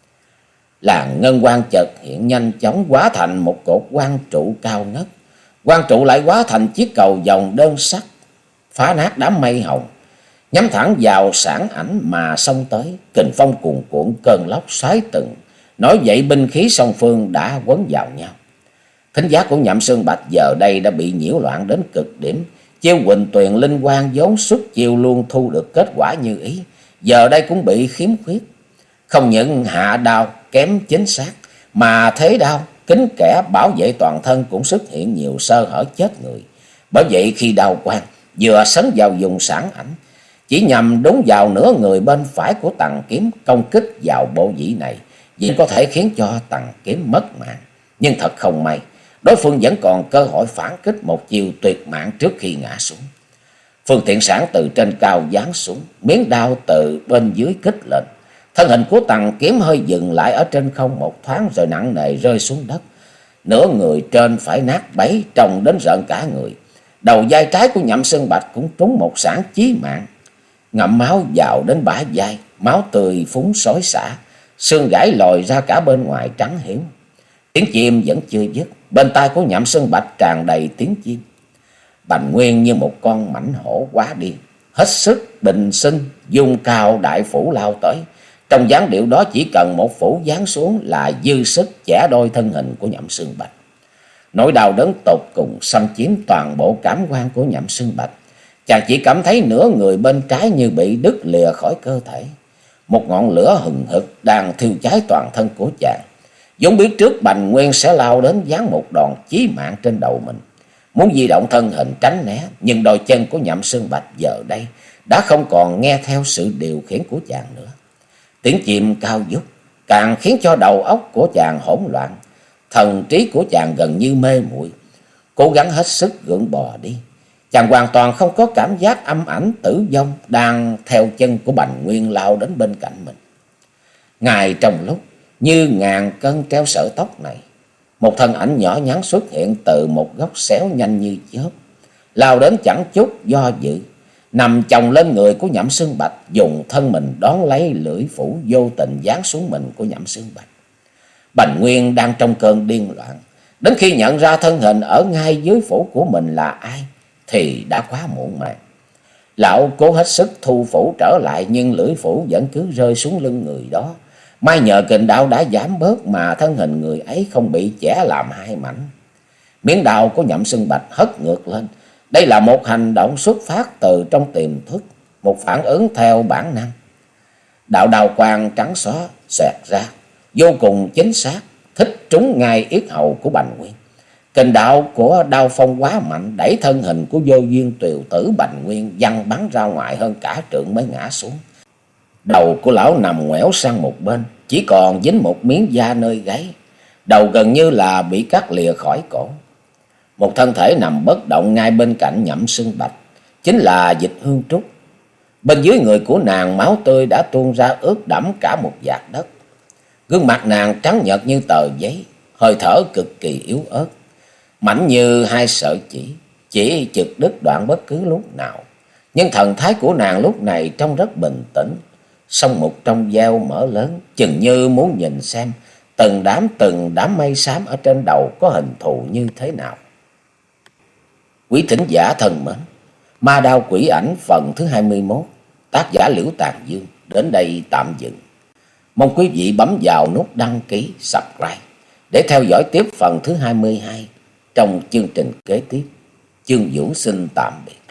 Làn ngân quang chợt hiện, nhanh chóng hóa thành một cột quang trụ cao ngất. Quang trụ lại hóa thành chiếc cầu vồng đơn sắc, phá nát đám mây hồng, nhắm thẳng vào Sản Ảnh mà xông tới. Kình phong cuồn cuộn, cơn lốc xoáy từng nổi dậy, binh khí song phương đã quấn vào nhau. Thính giác của Nhậm Xương Bạch giờ đây đã bị nhiễu loạn đến cực điểm. Chiêu Huỳnh Tuyền linh quang vốn xuất chiêu luôn thu được kết quả như ý, giờ đây cũng bị khiếm khuyết. Không những hạ đao kém chính xác, mà thế đao kính kẻ bảo vệ toàn thân cũng xuất hiện nhiều sơ hở chết người. Bởi vậy khi đao quang vừa sấn vào vùng Sản Ảnh, chỉ nhằm đúng vào nửa người bên phải của Tằng Kiếm, công kích vào bộ dĩ này vì có thể khiến cho Tằng Kiếm mất mạng. Nhưng thật không may, đối phương vẫn còn cơ hội phản kích một chiều tuyệt mạng trước khi ngã xuống. Phương Tiện Sảng từ trên cao giáng xuống, miếng đao từ bên dưới kích lên. Thân hình của Tằng Kiếm hơi dừng lại ở trên không một thoáng, rồi nặng nề rơi xuống đất. Nửa người trên phải nát bấy, trông đến rợn cả người. Đầu vai trái của Nhậm Xương Bạch cũng trúng một xảng chí mạng, ngậm máu vào đến bả vai, máu tươi phúng xối xả, xương gãy lòi ra cả bên ngoài trắng hiếu. Tiếng chim vẫn chưa dứt, bên tai của Nhậm Xương Bạch tràn đầy tiếng chim. Bành Nguyên như một con mãnh hổ quá điên, hết sức bình sinh dung cao đại phủ lao tới, Trong dáng điệu đó chỉ cần một phủ giáng xuống là dư sức chẻ đôi thân hình của Nhậm Xương Bạch. Nỗi đau đớn tột cùng xâm chiếm toàn bộ cảm quan của Nhậm Xương Bạch. Chàng chỉ cảm thấy nửa người bên trái như bị đứt lìa khỏi cơ thể. Một ngọn lửa hừng hực đang thiêu cháy toàn thân của chàng. Vốn biết trước Bành Nguyên sẽ lao đến giáng một đòn chí mạng trên đầu mình. Muốn di động thân hình tránh né, nhưng đôi chân của Nhậm Xương Bạch giờ đây đã không còn nghe theo sự điều khiển của chàng nữa. Tiếng chim cao vút càng khiến cho đầu óc của chàng hỗn loạn. Thần trí của chàng gần như mê muội, cố gắng hết sức gượng bò đi. Chàng hoàn toàn không có cảm giác âm ảnh tử vong đang theo chân của Bành Nguyên lao đến bên cạnh mình. Ngay trong lúc như ngàn cân treo sợi tóc này, một thân ảnh nhỏ nhắn xuất hiện từ một góc xéo nhanh như chớp, lao đến chẳng chút do dự, nằm chồng lên người của Nhậm Xương Bạch, dùng thân mình đón lấy lưỡi phủ vô tình giáng xuống mình của Nhậm Xương Bạch. Bành Nguyên đang trong cơn điên loạn, đến khi nhận ra thân hình ở ngay dưới phủ của mình là ai thì đã quá muộn màng. Lão cố hết sức thu phủ trở lại, nhưng lưỡi phủ vẫn cứ rơi xuống lưng người đó. May nhờ kình đạo đã giảm bớt mà thân hình người ấy không bị chẻ làm hai mảnh. Miếng đao của Nhậm Xương Bạch hất ngược lên. Đây là một hành động xuất phát từ trong tiềm thức, một phản ứng theo bản năng. Đạo đao quang trắng xóa xoẹt ra, vô cùng chính xác, thích trúng ngay yết hầu của Bành Nguyên. Kình đạo của đao phong quá mạnh, đẩy thân hình của vô duyên tuyều tử Bành Nguyên văng bắn ra ngoài hơn cả trượng mới ngã xuống. Đầu của lão nằm ngoẻo sang một bên, chỉ còn dính một miếng da nơi gáy. Đầu gần như là bị cắt lìa khỏi cổ. Một thân thể nằm bất động ngay bên cạnh Nhậm Xương Bạch, chính là Dịch Hương Trúc. Bên dưới người của nàng máu tươi đã tuôn ra ướt đẫm cả một vạt đất. Gương mặt nàng trắng nhợt như tờ giấy, hơi thở cực kỳ yếu ớt, mảnh như hai sợi chỉ, chỉ chực đứt đoạn bất cứ lúc nào. Nhưng thần thái của nàng lúc này trông rất bình tĩnh, song mục trong veo mở lớn, chừng như muốn nhìn xem từng đám từng đám mây xám ở trên đầu có hình thù như thế nào. Quý thính giả thân mến, Ma Đao Quỷ Ảnh phần thứ hai mươi mốt, tác giả Liễu Tàn Dương đến đây tạm dừng. Mong quý vị bấm vào nút đăng ký, subscribe để theo dõi tiếp phần thứ hai mươi hai trong chương trình kế tiếp. Chương Vũ xin tạm biệt.